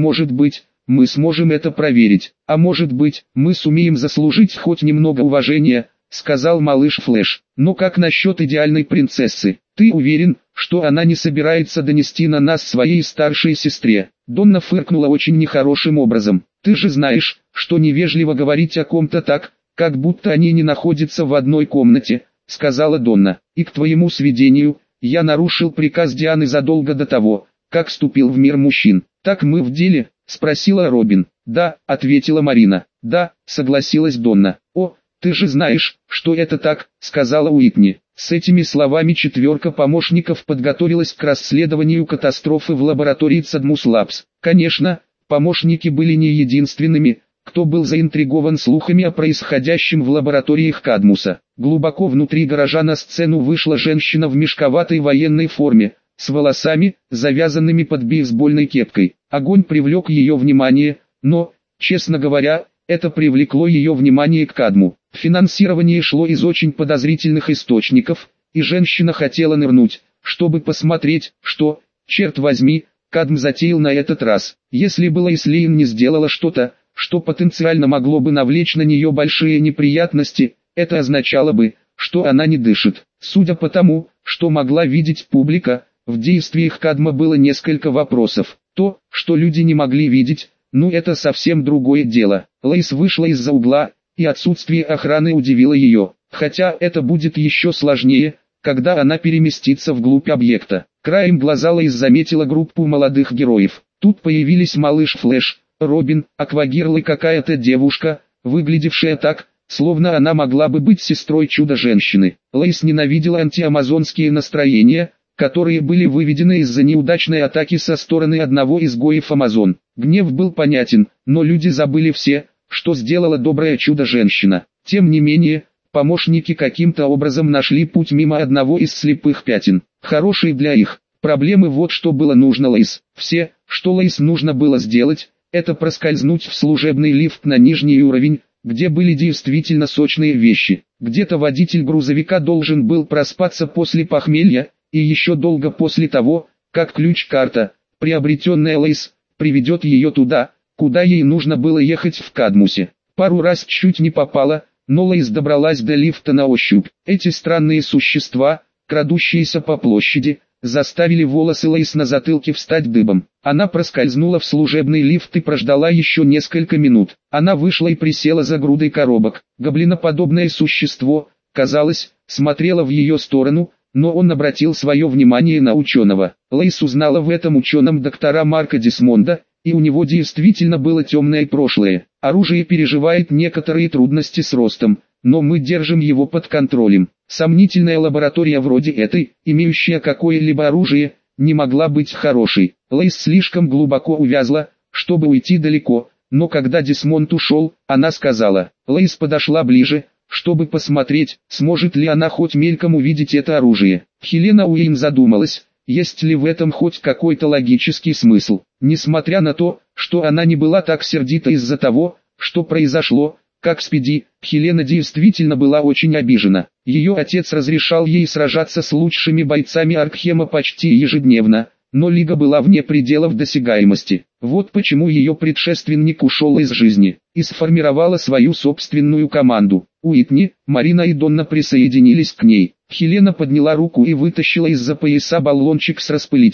мы сможем это проверить. А может быть, мы сумеем заслужить хоть немного уважения», — сказал малыш Флэш. «Но как насчет идеальной принцессы? Ты уверен, что она не собирается донести на нас своей старшей сестре?» Донна фыркнула очень нехорошим образом. «Ты же знаешь, что невежливо говорить о ком-то так, как будто они не находятся в одной комнате», — сказала Донна. «И к твоему сведению, я нарушил приказ Дианы задолго до того, как вступил в мир мужчин. Так мы в деле?» — спросила Робин. «Да», — ответила Марина. «Да», — согласилась Донна. «О, ты же знаешь, что это так», — сказала Уитни. С этими словами четверка помощников подготовилась к расследованию катастрофы в лаборатории Cadmus Labs. Конечно, помощники были не единственными, кто был заинтригован слухами о происходящем в лабораториях Кадмуса. Глубоко внутри гаража на сцену вышла женщина в мешковатой военной форме, с волосами, завязанными под бейсбольной кепкой. Огонь привлек ее внимание, но, честно говоря, это привлекло ее внимание к Кадму. Финансирование шло из очень подозрительных источников, и женщина хотела нырнуть, чтобы посмотреть, что, черт возьми, Кадм затеял на этот раз. Если бы Лоис Лейн не сделала что-то, что потенциально могло бы навлечь на нее большие неприятности, это означало бы, что она не дышит. Судя по тому, что могла видеть публика, в действиях Кадма было несколько вопросов. То, что люди не могли видеть, ну это совсем другое дело. Лоис вышла из-за угла, и отсутствие охраны удивило ее, хотя это будет еще сложнее, когда она переместится вглубь объекта. Краем глаза Лоис заметила группу молодых героев. Тут появились малыш Флэш, Робин, Аквагирл и какая-то девушка, выглядевшая так, словно она могла бы быть сестрой чудо-женщины. Лоис ненавидела антиамазонские настроения, которые были выведены из-за неудачной атаки со стороны одного из гоев Амазон. Гнев был понятен, но люди забыли все, что сделала добрая чудо-женщина. Тем не менее, помощники каким-то образом нашли путь мимо одного из слепых пятен. Хороший для их проблемы вот что было нужно Лоис. Все, что Лоис нужно было сделать, это проскользнуть в служебный лифт на нижний уровень, где были действительно сочные вещи. Где-то водитель грузовика должен был проспаться после похмелья, и еще долго после того, как ключ-карта, приобретенная Лоис, приведет ее туда, куда ей нужно было ехать в Кадмусе. Пару раз чуть не попала, но Лоис добралась до лифта на ощупь. Эти странные существа, крадущиеся по площади, заставили волосы Лоис на затылке встать дыбом. Она проскользнула в служебный лифт и прождала еще несколько минут. Она вышла и присела за грудой коробок. Гоблиноподобное существо, казалось, смотрело в ее сторону, но он обратил свое внимание на ученого. Лоис узнала в этом ученом доктора Марка Десмонда, и у него действительно было темное прошлое. Оружие переживает некоторые трудности с ростом, но мы держим его под контролем. Сомнительная лаборатория вроде этой, имеющая какое-либо оружие, не могла быть хорошей. Лоис слишком глубоко увязла, чтобы уйти далеко, но когда Десмонд ушел, она сказала. Лоис подошла ближе, чтобы посмотреть, сможет ли она хоть мельком увидеть это оружие. Хелена Уэйн задумалась, есть ли в этом хоть какой-то логический смысл. Несмотря на то, что она не была так сердита из-за того, что произошло, как Спиди, Хелена действительно была очень обижена. Ее отец разрешал ей сражаться с лучшими бойцами Аркхема почти ежедневно, но Лига была вне пределов досягаемости. Вот почему ее предшественник ушел из жизни и сформировала свою собственную команду. Уитни, Марина и Донна присоединились к ней. Хелена подняла руку и вытащила из-за пояса баллончик с распылителем.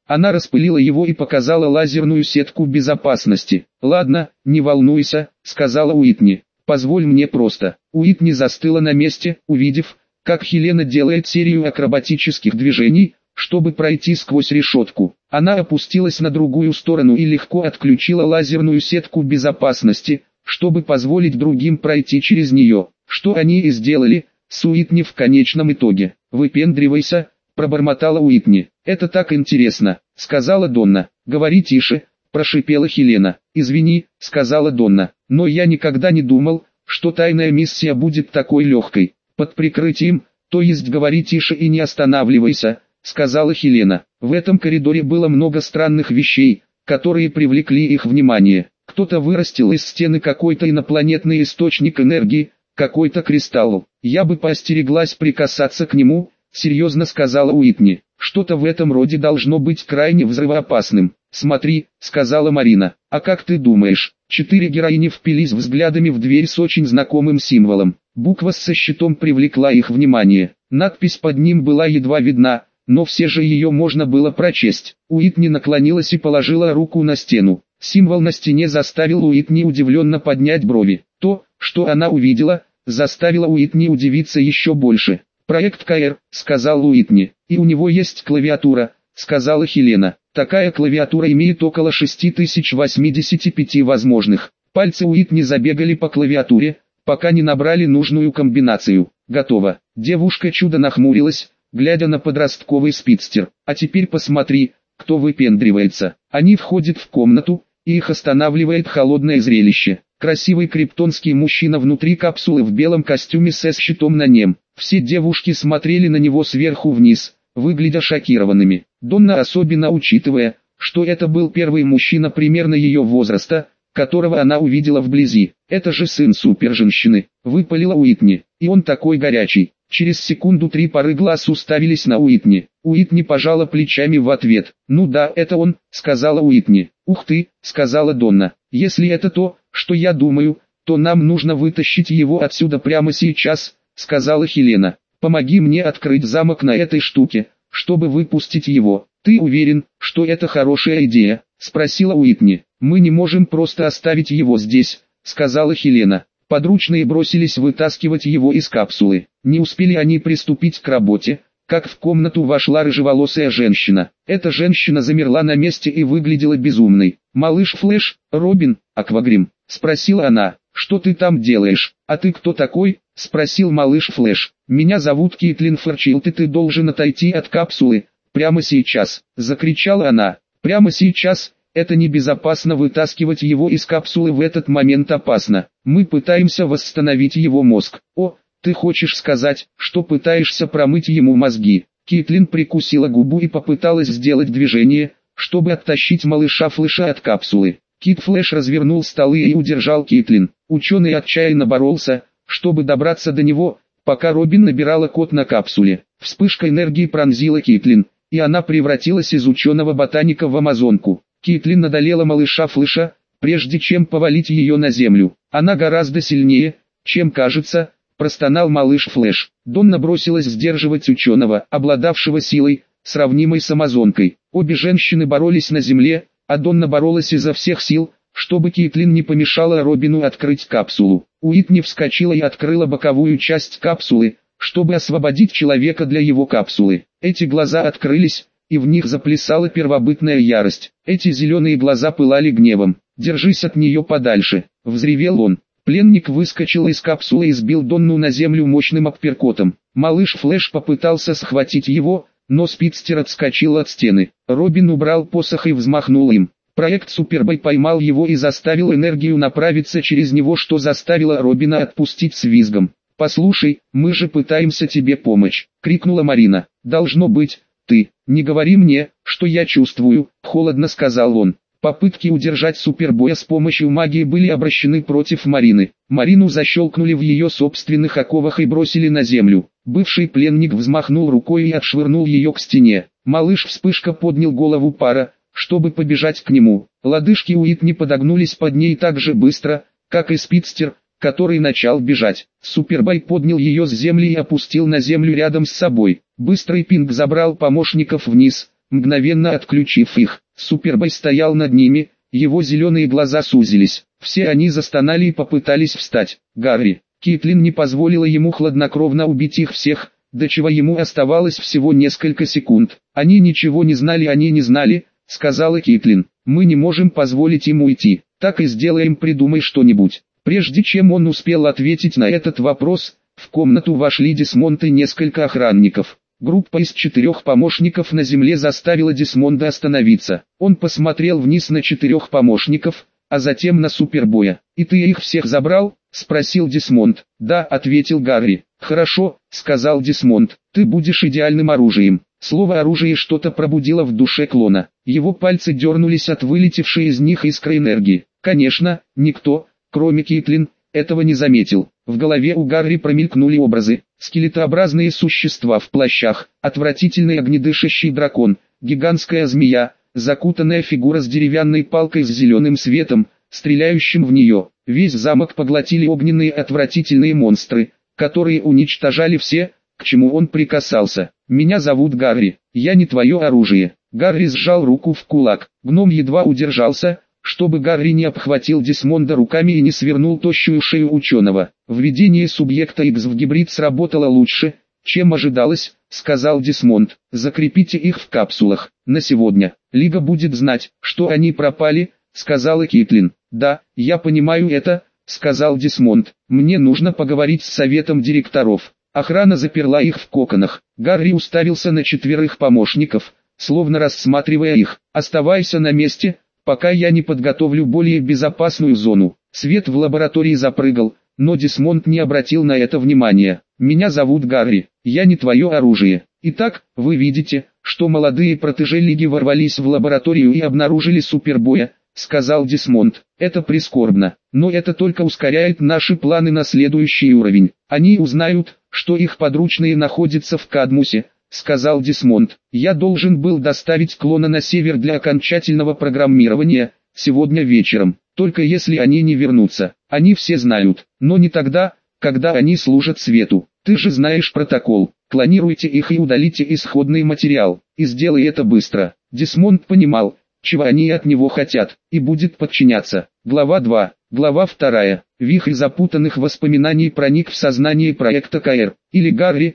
Она распылила его и показала лазерную сетку безопасности. «Ладно, не волнуйся», — сказала Уитни. «Позволь мне просто». Уитни застыла на месте, увидев, как Хелена делает серию акробатических движений, чтобы пройти сквозь решетку. Она опустилась на другую сторону и легко отключила лазерную сетку безопасности, чтобы позволить другим пройти через нее, что они и сделали, с Уитни в конечном итоге. «Выпендривайся», — пробормотала Уитни. «Это так интересно», — сказала Донна. «Говори тише», — прошипела Хелена. «Извини», — сказала Донна, — «но я никогда не думал, что тайная миссия будет такой легкой». «Под прикрытием, то есть говори тише и не останавливайся», — сказала Хелена. В этом коридоре было много странных вещей, которые привлекли их внимание. Кто-то вырастил из стены какой-то инопланетный источник энергии, какой-то кристалл. «Я бы поостереглась прикасаться к нему», — серьезно сказала Уитни. «Что-то в этом роде должно быть крайне взрывоопасным». «Смотри», — сказала Марина. «А как ты думаешь?» 4 героини впились взглядами в дверь с очень знакомым символом. Буква со щитом привлекла их внимание. Надпись под ним была едва видна, но все же ее можно было прочесть. Уитни наклонилась и положила руку на стену. Символ на стене заставил Уитни удивленно поднять брови. То, что она увидела, заставило Уитни удивиться еще больше. «Проект КР», — сказал Уитни, — «и у него есть клавиатура», — сказала Хелена. «Такая клавиатура имеет около 6085 возможных». Пальцы Уитни забегали по клавиатуре, пока не набрали нужную комбинацию. «Готово». Девушка-чудо нахмурилась, глядя на подростковый спидстер. «А теперь посмотри, кто выпендривается». Они входят в комнату, и их останавливает холодное зрелище. Красивый криптонский мужчина внутри капсулы в белом костюме с щитом на нем. Все девушки смотрели на него сверху вниз, выглядя шокированными. Донна, особенно учитывая, что это был первый мужчина примерно ее возраста, которого она увидела вблизи. «Это же сын суперженщины», — выпалила Уитни. «И он такой горячий». Через секунду 3 пары глаз уставились на Уитни. Уитни пожала плечами в ответ. «Ну да, это он», — сказала Уитни. «Ух ты», — сказала Донна. «Если это то, что я думаю, то нам нужно вытащить его отсюда прямо сейчас», — сказала Хелена. «Помоги мне открыть замок на этой штуке, чтобы выпустить его». «Ты уверен, что это хорошая идея?» — спросила Уитни. «Мы не можем просто оставить его здесь», — сказала Хелена. Подручные бросились вытаскивать его из капсулы. Не успели они приступить к работе, как в комнату вошла рыжеволосая женщина. Эта женщина замерла на месте и выглядела безумной. «Малыш Флэш, Робин, Аквагрим?» — спросила она. «Что ты там делаешь? А ты кто такой?» — спросил малыш Флэш. «Меня зовут Кейтлин Фарчилд, и ты должен отойти от капсулы, прямо сейчас!» — закричала она. «Прямо сейчас!» Это небезопасно, вытаскивать его из капсулы в этот момент опасно. Мы пытаемся восстановить его мозг. О, ты хочешь сказать, что пытаешься промыть ему мозги? Кейтлин прикусила губу и попыталась сделать движение, чтобы оттащить малыша Флэша от капсулы. Кит Флэш развернул столы и удержал Кейтлин. Ученый отчаянно боролся, чтобы добраться до него, пока Робин набирала код на капсуле. Вспышка энергии пронзила Кейтлин, и она превратилась из ученого-ботаника в амазонку. Кейтлин одолела малыша Флэша, прежде чем повалить ее на землю. «Она гораздо сильнее, чем кажется», — простонал малыш Флэш. Донна бросилась сдерживать ученого, обладавшего силой, сравнимой с амазонкой. Обе женщины боролись на земле, а Донна боролась изо всех сил, чтобы Кейтлин не помешала Робину открыть капсулу. Уитни вскочила и открыла боковую часть капсулы, чтобы освободить человека для его капсулы. Эти глаза открылись, и в них заплясала первобытная ярость. Эти зеленые глаза пылали гневом. «Держись от нее подальше!» — взревел он. Пленник выскочил из капсулы и сбил Донну на землю мощным апперкотом. Малыш Флэш попытался схватить его, но спидстер отскочил от стены. Робин убрал посох и взмахнул им. Проект Супербой поймал его и заставил энергию направиться через него, что заставило Робина отпустить с визгом. «Послушай, мы же пытаемся тебе помочь!» — крикнула Марина. «Должно быть, ты, не говори мне, что я чувствую», — холодно сказал он. Попытки удержать Супербоя с помощью магии были обращены против Марины. Марину защелкнули в ее собственных оковах и бросили на землю. Бывший пленник взмахнул рукой и отшвырнул ее к стене. Малыш Вспышка поднял голову пара, чтобы побежать к нему. Лодыжки Уитни подогнулись под ней так же быстро, как и спидстер, который начал бежать. Супербой поднял ее с земли и опустил на землю рядом с собой. Быстрый пинг забрал помощников вниз, мгновенно отключив их. Супербой стоял над ними, его зеленые глаза сузились. Все они застонали и попытались встать. Гарри. Кейтлин не позволила ему хладнокровно убить их всех, до чего ему оставалось всего несколько секунд. «Они ничего не знали, — сказала Кейтлин. Мы не можем позволить им уйти. Так и сделаем, придумай что-нибудь». Прежде чем он успел ответить на этот вопрос, в комнату вошли Десмонд и несколько охранников. Группа из 4 помощников на земле заставила Десмонда остановиться. Он посмотрел вниз на 4 помощников, а затем на Супербоя. «И ты их всех забрал?» — спросил Десмонд. «Да», — ответил Гарри. «Хорошо», — сказал Десмонд, — «ты будешь идеальным оружием». Слово «оружие» что-то пробудило в душе клона. Его пальцы дернулись от вылетевшей из них искры энергии. Конечно, никто, кроме Кейтлин, этого не заметил. В голове у Гарри промелькнули образы. Скелетообразные существа в плащах, отвратительный огнедышащий дракон, гигантская змея, закутанная фигура с деревянной палкой с зеленым светом, стреляющим в нее. Весь замок поглотили огненные отвратительные монстры, которые уничтожали все, к чему он прикасался. «Меня зовут Гарри, я не твое оружие». Гарри сжал руку в кулак. Гном едва удержался, чтобы Гарри не обхватил Десмонда руками и не свернул тощую шею ученого. «Введение субъекта X в гибрид сработало лучше, чем ожидалось», — сказал Десмонд. «Закрепите их в капсулах. На сегодня. Лига будет знать, что они пропали», — сказала Кейтлин. «Да, я понимаю это», — сказал Десмонд. «Мне нужно поговорить с советом директоров». Охрана заперла их в коконах. Гарри уставился на 4 помощников, словно рассматривая их. «Оставайся на месте, пока я не подготовлю более безопасную зону». Свет в лаборатории запрыгал, но Десмонд не обратил на это внимания. «Меня зовут Гарри, я не твое оружие. Итак, вы видите, что молодые протеже Лиги ворвались в лабораторию и обнаружили Супербоя», — сказал Десмонд. «Это прискорбно, но это только ускоряет наши планы на следующий уровень. Они узнают, что их подручные находятся в Кадмусе», — сказал Десмонд. «Я должен был доставить клона на север для окончательного программирования, сегодня вечером, только если они не вернутся. Они все знают, но не тогда, когда они служат свету. Ты же знаешь протокол. Клонируйте их и удалите исходный материал, и сделай это быстро». Десмонд понимал, чего они от него хотят, и будет подчиняться. Глава 2. Глава 2. Вихрь запутанных воспоминаний проник в сознание проекта КР. Или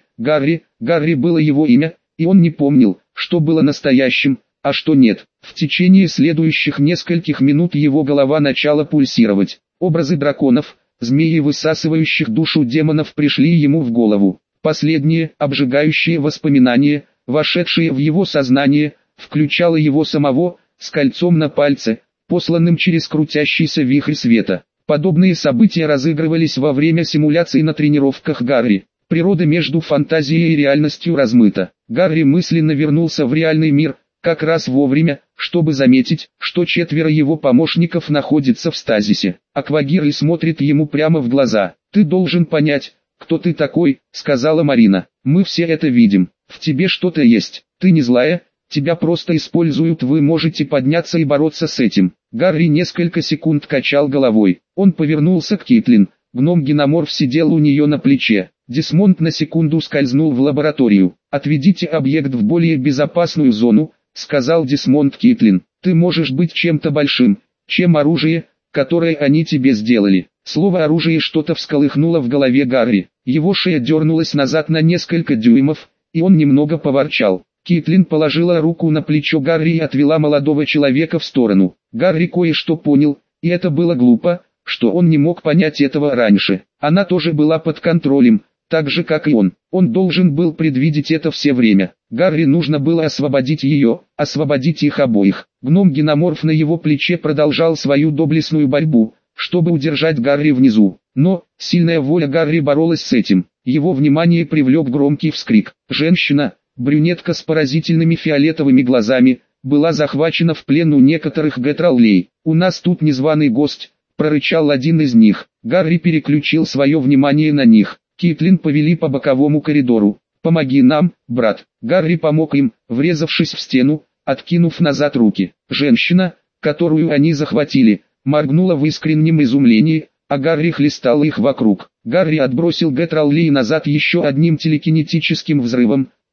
Гарри было его имя, и он не помнил, что было настоящим, а что нет. В течение следующих нескольких минут его голова начала пульсировать. Образы драконов, змеи, высасывающих душу демонов, пришли ему в голову. Последние, обжигающие воспоминания, вошедшие в его сознание, включало его самого, с кольцом на пальце, посланным через крутящийся вихрь света. Подобные события разыгрывались во время симуляций на тренировках Гарри. Природа между фантазией и реальностью размыта. Гарри мысленно вернулся в реальный мир, как раз вовремя, чтобы заметить, что 4 его помощников находятся в стазисе. Аквагирл смотрит ему прямо в глаза. «Ты должен понять, кто ты такой», — сказала Марина. «Мы все это видим. В тебе что-то есть. Ты не злая. Тебя просто используют, вы можете подняться и бороться с этим». Гарри несколько секунд качал головой. Он повернулся к Кейтлин. Гном-геноморф сидел у нее на плече. Десмонд на секунду скользнул в лабораторию. «Отведите объект в более безопасную зону», — сказал Десмонд Кейтлин. «Ты можешь быть чем-то большим, чем оружие, которое они тебе сделали». Слово «оружие» что-то всколыхнуло в голове Гарри. Его шея дернулась назад на несколько дюймов, и он немного поворчал. Кейтлин положила руку на плечо Гарри и отвела молодого человека в сторону. Гарри кое-что понял, и это было глупо, что он не мог понять этого раньше. Она тоже была под контролем, так же как и он. Он должен был предвидеть это все время. Гарри нужно было освободить ее, освободить их обоих. Гном-геноморф на его плече продолжал свою доблестную борьбу, чтобы удержать Гарри внизу. Но сильная воля Гарри боролась с этим. Его внимание привлек громкий вскрик. Женщина, брюнетка с поразительными фиолетовыми глазами, была захвачена в плен у некоторых гетроллей. «У нас тут незваный гость», — прорычал один из них. Гарри переключил свое внимание на них. Кейтлин повели по боковому коридору. «Помоги нам, брат». Гарри помог им, врезавшись в стену, откинув назад руки. Женщина, которую они захватили, моргнула в искреннем изумлении, а Гарри хлестал их вокруг. Гарри отбросил гетроллей назад еще одним телекинетическим взрывом,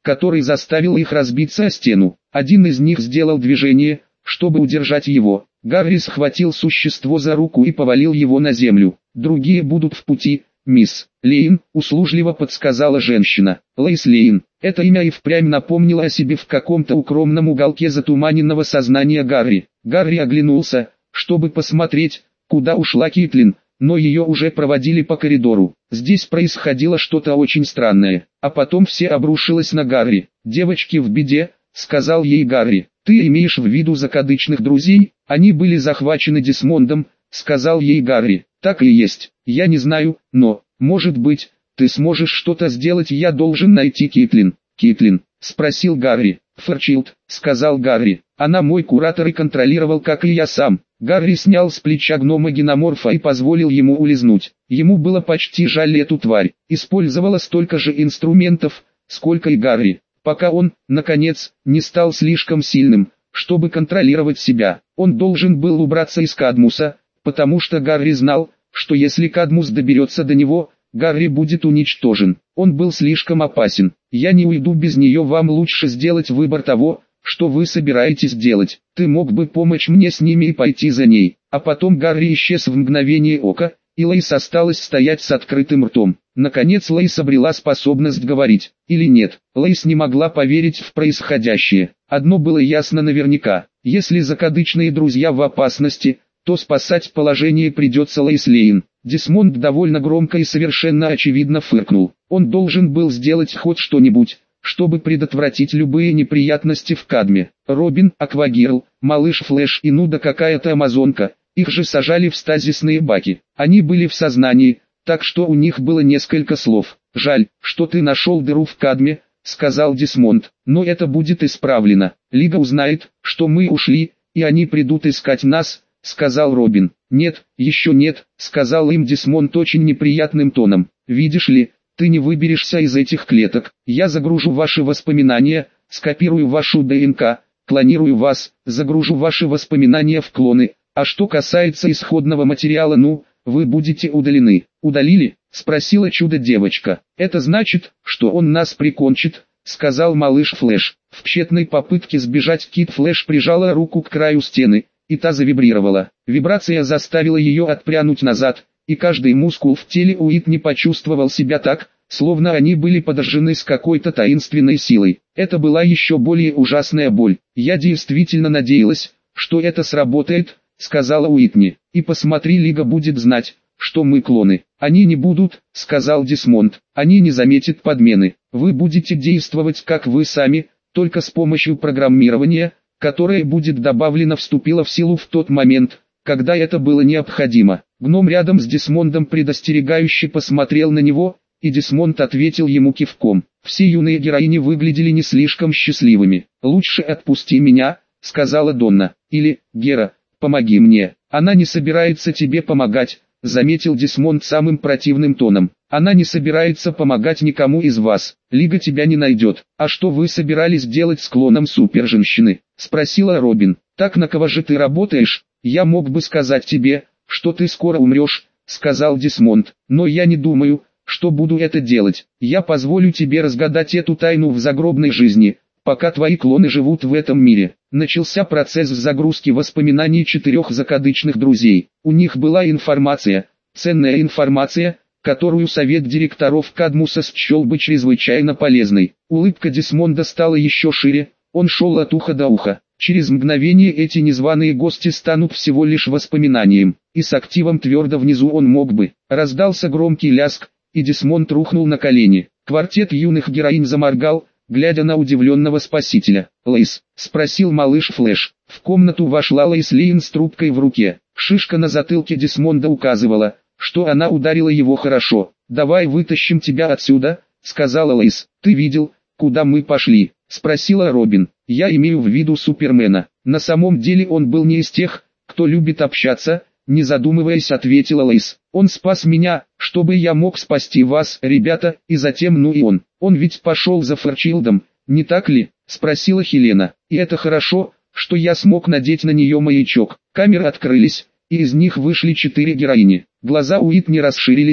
который заставил их разбиться о стену. Один из них сделал движение, чтобы удержать его. Гарри схватил существо за руку и повалил его на землю. «Другие будут в пути, мисс Лейн», услужливо подсказала женщина. Лоис Лейн. Это имя и впрямь напомнило о себе в каком-то укромном уголке затуманенного сознания Гарри. Гарри оглянулся, чтобы посмотреть, куда ушла Кэтлин, но ее уже проводили по коридору. Здесь происходило что-то очень странное, а потом все обрушилось на Гарри. «Девочки в беде», — сказал ей Гарри. «Ты имеешь в виду закадычных друзей? Они были захвачены Десмондом», — сказал ей Гарри. «Так и есть. Я не знаю, но, может быть, ты сможешь что-то сделать. Я должен найти Кэтлин». «Кэтлин?» — спросил Гарри. «Фэрчилд», — сказал Гарри. «Она мой куратор и контролировал, как и я сам». Гарри снял с плеча гнома-геноморфа и позволил ему улизнуть. Ему было почти жаль эту тварь. Использовала столько же инструментов, сколько и Гарри, пока он, наконец, не стал слишком сильным, чтобы контролировать себя. Он должен был убраться из Кадмуса, потому что Гарри знал, что если Кадмус доберется до него, Гарри будет уничтожен. Он был слишком опасен. «Я не уйду без нее. Вам лучше сделать выбор того, что вы собираетесь делать. Ты мог бы помочь мне с ними и пойти за ней». А потом Гарри исчез в мгновение ока, и Лоис осталась стоять с открытым ртом. Наконец Лоис обрела способность говорить. Или нет, Лоис не могла поверить в происходящее. Одно было ясно наверняка: если закадычные друзья в опасности, то спасать положение придется Лоис Лейн. Десмонд довольно громко и совершенно очевидно фыркнул. Он должен был сделать хоть что-нибудь, чтобы предотвратить любые неприятности в Кадме. Робин, Аквагирл, Малыш Флэш и Нуда какая-то амазонка, их же сажали в стазисные баки. Они были в сознании, так что у них было несколько слов. «Жаль, что ты нашел дыру в Кадме», — сказал Десмонд, — «но это будет исправлено. Лига узнает, что мы ушли, и они придут искать нас», — сказал Робин. «Нет, еще нет», — сказал им Десмонд очень неприятным тоном. «Видишь ли, ты не выберешься из этих клеток. Я загружу ваши воспоминания, скопирую вашу ДНК, клонирую вас, загружу ваши воспоминания в клоны. А что касается исходного материала, вы будете удалены». «Удалили?» — спросила чудо-девочка. «Это значит, что он нас прикончит», — сказал малыш Флэш. В тщетной попытке сбежать Кит Флэш прижала руку к краю стены, и та завибрировала. Вибрация заставила ее отпрянуть назад, и каждый мускул в теле Уитни почувствовал себя так, словно они были подожжены с какой-то таинственной силой. Это была еще более ужасная боль. «Я действительно надеялась, что это сработает», — сказала Уитни. «И посмотри, Лига будет знать, что мы клоны». «Они не будут», — сказал Десмонд. «Они не заметят подмены. Вы будете действовать как вы сами, только с помощью программирования, которое будет добавлено, вступило в силу в тот момент, когда это было необходимо». Гном рядом с Десмондом предостерегающе посмотрел на него, и Десмонд ответил ему кивком. Все юные героини выглядели не слишком счастливыми. «Лучше отпусти меня», — сказала Донна. Или «Гера, помоги мне». «Она не собирается тебе помогать», — заметил Десмонд самым противным тоном. «Она не собирается помогать никому из вас. Лига тебя не найдет». «А что вы собирались делать с клоном суперженщины?» — спросила Робин. «Так на кого же ты работаешь? Я мог бы сказать тебе, что ты скоро умрешь», — сказал Десмонд. «Но я не думаю, что буду это делать. Я позволю тебе разгадать эту тайну в загробной жизни, пока твои клоны живут в этом мире». Начался процесс загрузки воспоминаний 4 закадычных друзей. У них была информация, ценная информация, которую совет директоров Кадмуса счел бы чрезвычайно полезной. Улыбка Десмонда стала еще шире, он шел от уха до уха. Через мгновение эти незваные гости станут всего лишь воспоминанием, и с активом твердо внизу он мог бы. Раздался громкий ляск, и Десмонд рухнул на колени. Квартет юных героинь заморгал, глядя на удивленного спасителя. «Лоис?» — спросил малыш Флэш. В комнату вошла Лоис Лейн с трубкой в руке. Шишка на затылке Десмонда указывала, что она ударила его хорошо. «Давай вытащим тебя отсюда», — сказала Лоис. «Ты видел, куда мы пошли?» — спросила Робин. «Я имею в виду Супермена. На самом деле он был не из тех, кто любит общаться», — не задумываясь ответила Лоис. «Он спас меня, чтобы я мог спасти вас, ребята, и затем и он. Он ведь пошел за Фэрчилдом, не так ли?» — спросила Хелена. «И это хорошо, что я смог надеть на нее маячок». Камеры открылись, и из них вышли 4 героини. Глаза Уитни расширились,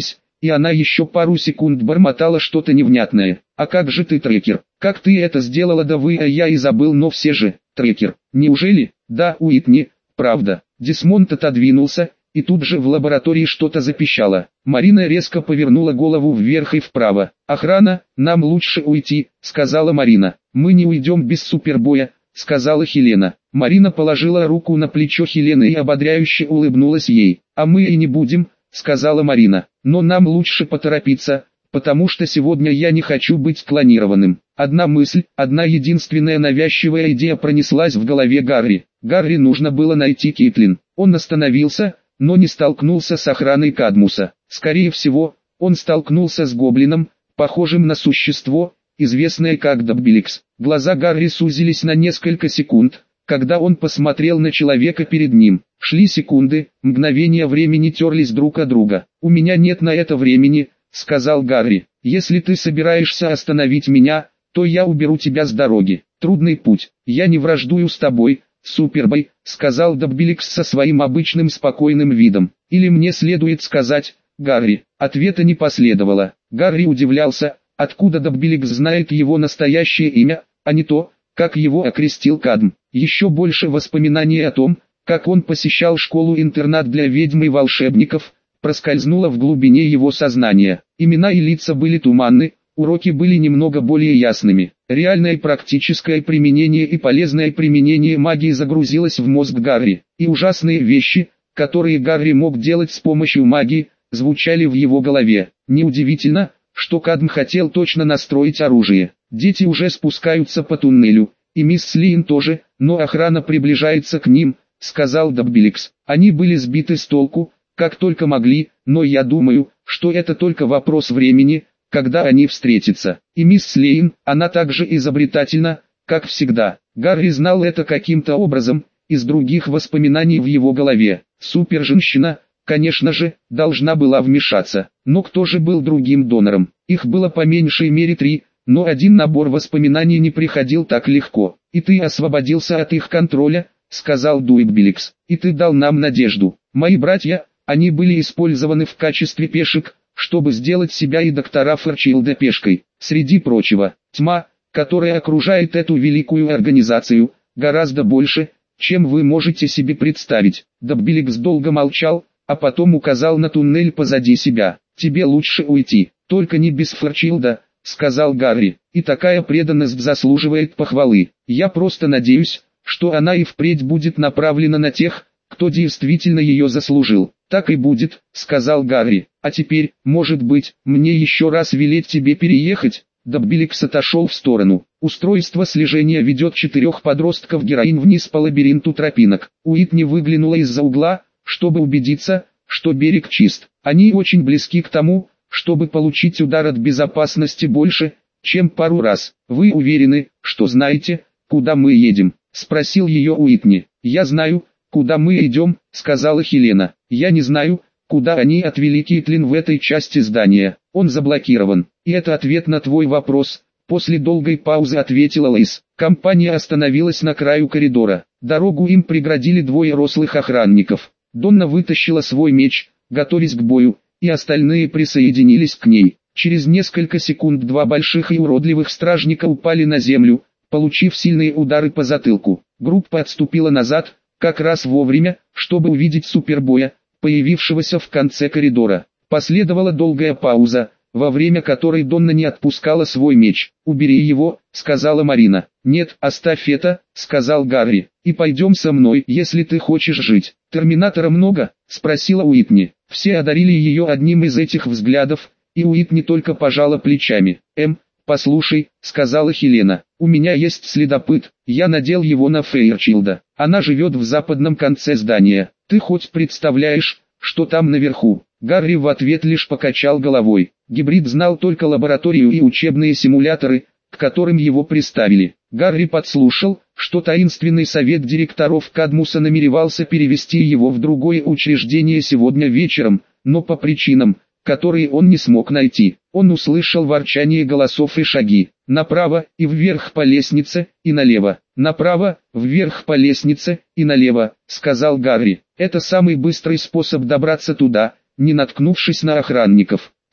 и она еще пару секунд бормотала что-то невнятное. «А как же ты, трекер? Как ты это сделала?» «Да вы, а я и забыл, но все же, трекер. Неужели?» «Да, Уитни, правда». Десмонд отодвинулся, и тут же в лаборатории что-то запищало. Марина резко повернула голову вверх и вправо. «Охрана, нам лучше уйти», — сказала Марина. «Мы не уйдем без Супербоя», — сказала Хелена. Марина положила руку на плечо Хелены и ободряюще улыбнулась ей. «А мы и не будем», — сказала Марина. «Но нам лучше поторопиться, потому что сегодня я не хочу быть клонированным». Одна мысль, одна единственная навязчивая идея пронеслась в голове Гарри. Гарри нужно было найти Кейтлин. Он остановился, но не столкнулся с охраной Кадмуса. Скорее всего, он столкнулся с гоблином, похожим на существо, известное как Доббиликс. Глаза Гарри сузились на несколько секунд, когда он посмотрел на человека перед ним. Шли секунды, мгновения времени терлись друг от друга. «У меня нет на это времени», — сказал Гарри. «Если ты собираешься остановить меня, то я уберу тебя с дороги. Трудный путь. Я не враждую с тобой, Супербой», — сказал Доббиликс со своим обычным спокойным видом. «Или мне следует сказать, Гарри?» Ответа не последовало. Гарри удивлялся, откуда Доббиликс знает его настоящее имя, а не то, как его окрестил Кадм. Еще больше воспоминаний о том, как он посещал школу-интернат для ведьм и волшебников, проскользнуло в глубине его сознания. Имена и лица были туманны, уроки были немного более ясными. Реальное практическое применение и полезное применение магии загрузилось в мозг Гарри, и ужасные вещи, которые Гарри мог делать с помощью магии, звучали в его голове. Неудивительно, что Кадм хотел точно настроить оружие. Дети уже спускаются по туннелю, и мисс Слиин тоже, но охрана приближается к ним, — сказал Доббиликс. Они были сбиты с толку, как только могли, но я думаю, что это только вопрос времени, когда они встретятся. И мисс Слейн, она также изобретательна, как всегда. Гарри знал это каким-то образом, из других воспоминаний в его голове. Супер-женщина, конечно же, должна была вмешаться. Но кто же был другим донором? Их было по меньшей мере 3, но один набор воспоминаний не приходил так легко. «И ты освободился от их контроля», — сказал Доббиликс. «И ты дал нам надежду. Мои братья, они были использованы в качестве пешек, чтобы сделать себя и доктора Фарчилда пешкой. Среди прочего, тьма, которая окружает эту великую организацию, гораздо больше, чем вы можете себе представить». Доббиликс долго молчал, а потом указал на туннель позади себя. «Тебе лучше уйти, только не без Фарчилда», — сказал Гарри. «И такая преданность заслуживает похвалы. Я просто надеюсь, что она и впредь будет направлена на тех, кто действительно ее заслужил». «Так и будет», — сказал Гарри. «А теперь, может быть, мне еще раз велеть тебе переехать?» Доббиликс отошел в сторону. Устройство слежения ведет 4 подростков-героинь вниз по лабиринту тропинок. Уитни выглянула из-за угла, чтобы убедиться, что берег чист. Они очень близки к тому, чтобы получить удар от безопасности больше, чем пару раз. «Вы уверены, что знаете, куда мы едем?» — спросил ее Уитни. «Я знаю, куда мы идем», — сказала Хелена. «Я не знаю, куда они отвели Кейтлин в этой части здания. Он заблокирован. И это ответ на твой вопрос», — после долгой паузы ответила Лейс. Компания остановилась на краю коридора. Дорогу им преградили 2 рослых охранников. Донна вытащила свой меч, готовясь к бою, и остальные присоединились к ней. Через несколько секунд 2 больших и уродливых стражника упали на землю, получив сильные удары по затылку. Группа отступила назад, как раз вовремя, чтобы увидеть Супербоя, появившегося в конце коридора. Последовала долгая пауза, во время которой Донна не отпускала свой меч. «Убери его», — сказала Марина. «Нет, оставь это», — сказал Гарри. «И пойдем со мной, если ты хочешь жить». «Терминатора много?» — спросила Уитни. Все одарили ее одним из этих взглядов, и Уитни только пожала плечами. «Послушай», — сказала Хелена, — «у меня есть следопыт, я надел его на Фейрчилда. Она живет в западном конце здания. Ты хоть представляешь, что там наверху?» Гарри в ответ лишь покачал головой. Гибрид знал только лабораторию и учебные симуляторы, к которым его приставили. Гарри подслушал, что таинственный совет директоров Кадмуса намеревался перевести его в другое учреждение сегодня вечером, но по причинам, которые он не смог найти. Он услышал ворчание голосов и шаги. «Направо и вверх по лестнице, и налево. Направо, вверх по лестнице, и налево», — сказал Гарри. «Это самый быстрый способ добраться туда, не наткнувшись на охранников».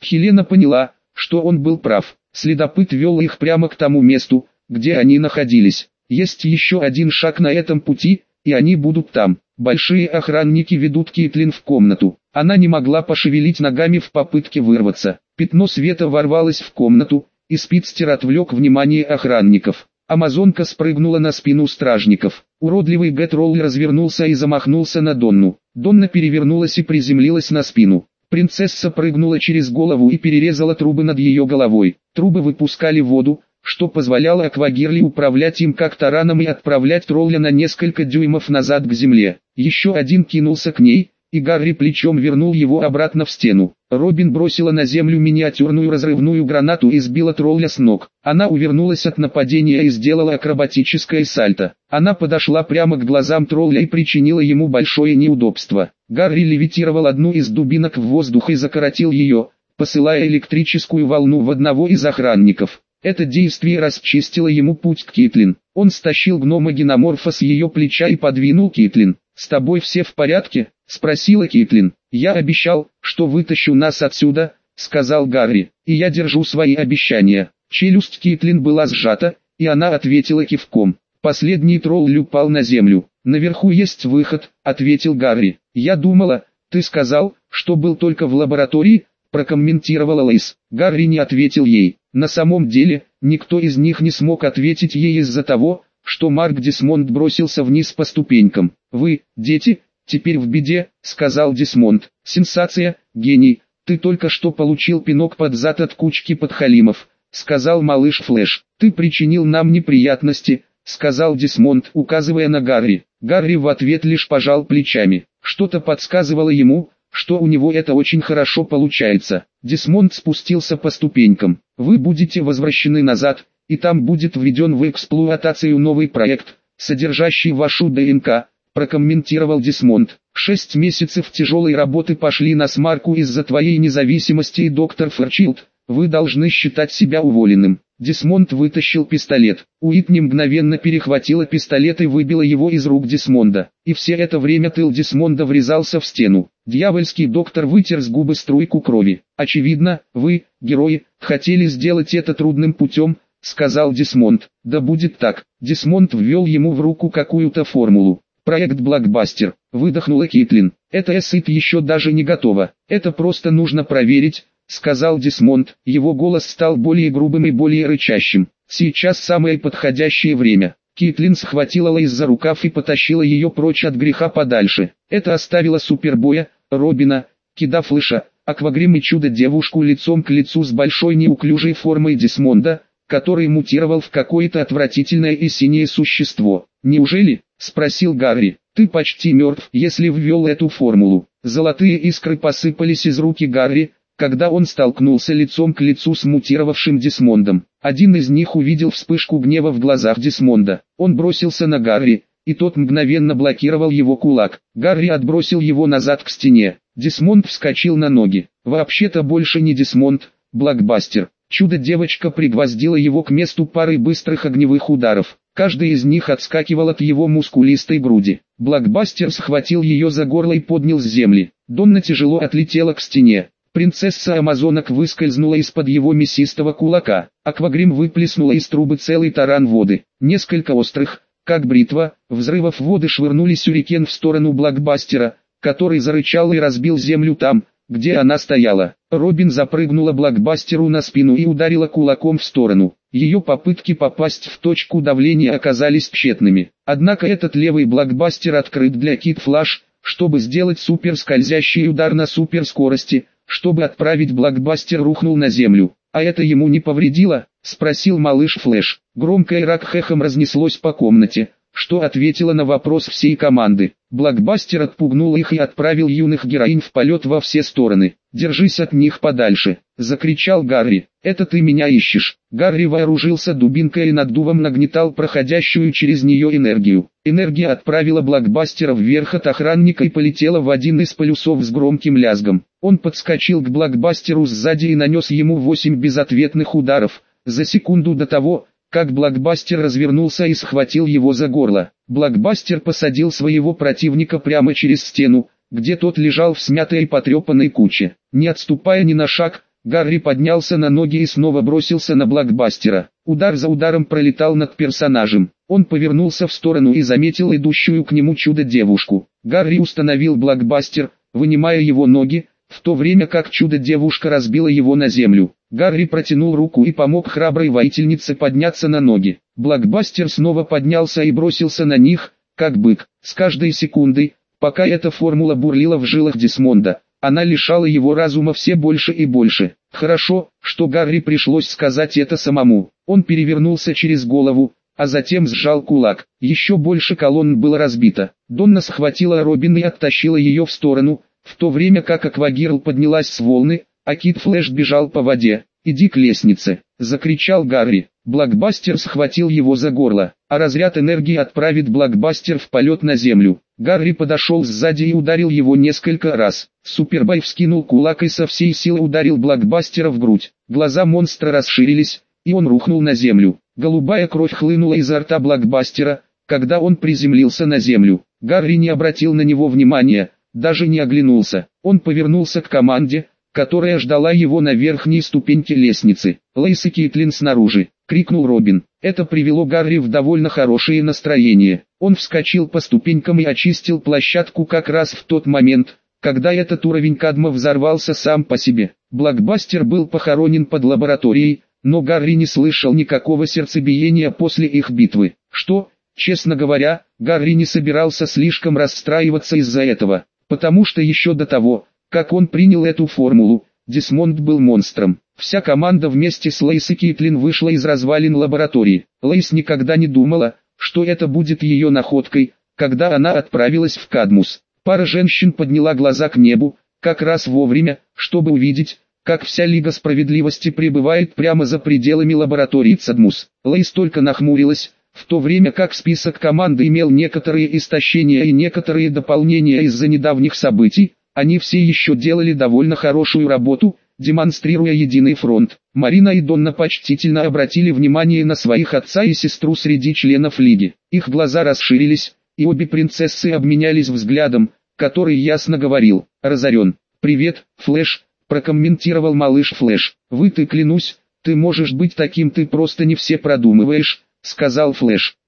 Хелена поняла, что он был прав. Следопыт вел их прямо к тому месту, где они находились. Есть еще один шаг на этом пути, и они будут там. Большие охранники ведут Кейтлин в комнату. Она не могла пошевелить ногами в попытке вырваться. Пятно света ворвалось в комнату, и Спидстер отвлек внимание охранников. Амазонка спрыгнула на спину стражников. Уродливый Гэтролл развернулся и замахнулся на Донну. Донна перевернулась и приземлилась на спину. Принцесса прыгнула через голову и перерезала трубы над ее головой. Трубы выпускали воду, что позволяло Аквагирли управлять им как тараном и отправлять тролля на несколько дюймов назад к земле. Еще один кинулся к ней, и Гарри плечом вернул его обратно в стену. Робин бросила на землю миниатюрную разрывную гранату и сбила тролля с ног. Она увернулась от нападения и сделала акробатическое сальто. Она подошла прямо к глазам тролля и причинила ему большое неудобство. Гарри левитировал одну из дубинок в воздух и закоротил ее, посылая электрическую волну в одного из охранников. Это действие расчистило ему путь к Кейтлин. Он стащил гнома-геноморфа с ее плеча и подвинул Кейтлин. «С тобой все в порядке?» — спросила Кейтлин. «Я обещал, что вытащу нас отсюда», — сказал Гарри, — «и я держу свои обещания». Челюсть Кейтлин была сжата, и она ответила кивком. Последний тролль упал на землю. «Наверху есть выход», — ответил Гарри. «Я думала, ты сказал, что был только в лаборатории», — прокомментировала Лейс. Гарри не ответил ей. На самом деле, никто из них не смог ответить ей из-за того, что Марк Десмонд бросился вниз по ступенькам. «Вы, дети, теперь в беде», — сказал Десмонд. «Сенсация, гений, ты только что получил пинок под зад от кучки подхалимов», — сказал малыш Флэш. «Ты причинил нам неприятности», — сказал Десмонд, указывая на Гарри. Гарри в ответ лишь пожал плечами. Что-то подсказывало ему, что у него это очень хорошо получается. Десмонд спустился по ступенькам. «Вы будете возвращены назад, и там будет введен в эксплуатацию новый проект, содержащий вашу ДНК», — прокомментировал Десмонд. 6 месяцев тяжелой работы пошли на смарку из-за твоей независимости, и доктор Фэрчилд, вы должны считать себя уволенным. Десмонд вытащил пистолет. Уитни мгновенно перехватила пистолет и выбила его из рук Десмонда. И все это время тыл Десмонда врезался в стену. Дьявольский доктор вытер с губы струйку крови. «Очевидно, вы, герои, хотели сделать это трудным путем», — сказал Десмонд. «Да будет так». Десмонд ввел ему в руку какую-то формулу. «Проект Блокбастер», — выдохнула Кейтлин. «Это СИТ еще даже не готово. Это просто нужно проверить», — сказал Десмонд. Его голос стал более грубым и более рычащим. «Сейчас самое подходящее время». Кейтлин схватила Лейс за рукав и потащила ее прочь от греха подальше. Это оставило Супербоя, Робина, Кида Флэша, Аквагрим и Чудо-девушку лицом к лицу с большой неуклюжей формой Десмонда, который мутировал в какое-то отвратительное и синее существо. «Неужели?» — спросил Гарри. «Ты почти мертв, если ввел эту формулу». Золотые искры посыпались из руки Гарри, когда он столкнулся лицом к лицу с мутировавшим Десмондом. Один из них увидел вспышку гнева в глазах Десмонда. Он бросился на Гарри, и тот мгновенно блокировал его кулак. Гарри отбросил его назад к стене. Десмонд вскочил на ноги. «Вообще-то больше не Десмонд, Блокбастер». Чудо-девочка пригвоздила его к месту парой быстрых огневых ударов. Каждый из них отскакивал от его мускулистой груди. Блокбастер схватил ее за горло и поднял с земли. Донна тяжело отлетела к стене. Принцесса Амазонок выскользнула из-под его мясистого кулака. Аквагрим выплеснула из трубы целый таран воды. Несколько острых, как бритва, взрывов воды швырнули сюрикен в сторону Блокбастера, который зарычал и разбил землю там, где она стояла. Робин запрыгнула Блокбастеру на спину и ударила кулаком в сторону. Ее попытки попасть в точку давления оказались тщетными. Однако этот левый Блокбастер открыт для Кид Флаш, чтобы сделать суперскользящий удар на суперскорости, чтобы отправить Блокбастер рухнул на землю. «А это ему не повредило?» — спросил малыш Флэш. Громкое рак-хехом разнеслось по комнате, что ответило на вопрос всей команды. Блокбастер отпугнул их и отправил юных героинь в полет во все стороны. «Держись от них подальше!» — закричал Гарри. «Это ты меня ищешь!» Гарри вооружился дубинкой и наддувом нагнетал проходящую через нее энергию. Энергия отправила Блокбастера вверх от охранника и полетела в один из полюсов с громким лязгом. Он подскочил к Блокбастеру сзади и нанес ему 8 безответных ударов, за секунду до того, как Блокбастер развернулся и схватил его за горло. Блокбастер посадил своего противника прямо через стену, где тот лежал в смятой и потрепанной куче. Не отступая ни на шаг, Гарри поднялся на ноги и снова бросился на блокбастера. Удар за ударом пролетал над персонажем. Он повернулся в сторону и заметил идущую к нему чудо-девушку. Гарри установил блокбастер, вынимая его ноги, в то время как чудо-девушка разбила его на землю. Гарри протянул руку и помог храброй воительнице подняться на ноги. Блокбастер снова поднялся и бросился на них, как бык. С каждой секундой, пока эта формула бурлила в жилах Десмонда, она лишала его разума все больше и больше. Хорошо, что Гарри пришлось сказать это самому. Он перевернулся через голову, а затем сжал кулак. Еще больше колонн было разбито. Донна схватила Робин и оттащила ее в сторону, в то время как Аквагирл поднялась с волны, а Кид Флэш бежал по воде. «Иди к лестнице!» — закричал Гарри. Блокбастер схватил его за горло, а разряд энергии отправит Блокбастер в полет на землю. Гарри подошел сзади и ударил его несколько раз. Супербай вскинул кулак и со всей силы ударил Блокбастера в грудь. Глаза монстра расширились, и он рухнул на землю. Голубая кровь хлынула изо рта Блокбастера, когда он приземлился на землю. Гарри не обратил на него внимания, даже не оглянулся. Он повернулся к команде, которая ждала его на верхней ступеньке лестницы. «Лейс и Кейтлин снаружи!» — крикнул Робин. Это привело Гарри в довольно хорошее настроение. Он вскочил по ступенькам и очистил площадку как раз в тот момент, когда этот уровень кадма взорвался сам по себе. Блокбастер был похоронен под лабораторией, но Гарри не слышал никакого сердцебиения после их битвы. Что, честно говоря, Гарри не собирался слишком расстраиваться из-за этого, потому что еще до того, как он принял эту формулу, Десмонд был монстром. Вся команда вместе с Лейс и Кейтлин вышла из развалин лаборатории. Лейс никогда не думала, что это будет ее находкой, когда она отправилась в Кадмус. Пара женщин подняла глаза к небу, как раз вовремя, чтобы увидеть, как вся Лига Справедливости пребывает прямо за пределами лаборатории Цадмус. Лейс только нахмурилась, в то время как список команды имел некоторые истощения и некоторые дополнения из-за недавних событий. Они все еще делали довольно хорошую работу, демонстрируя единый фронт. Марина и Донна почтительно обратили внимание на своих отца и сестру среди членов Лиги. Их глаза расширились, и обе принцессы обменялись взглядом, который ясно говорил: «Разорен». «Привет, Флэш», — прокомментировал малыш Флэш. «Ты клянусь, ты можешь быть таким, ты просто не все продумываешь», — сказал Флэш.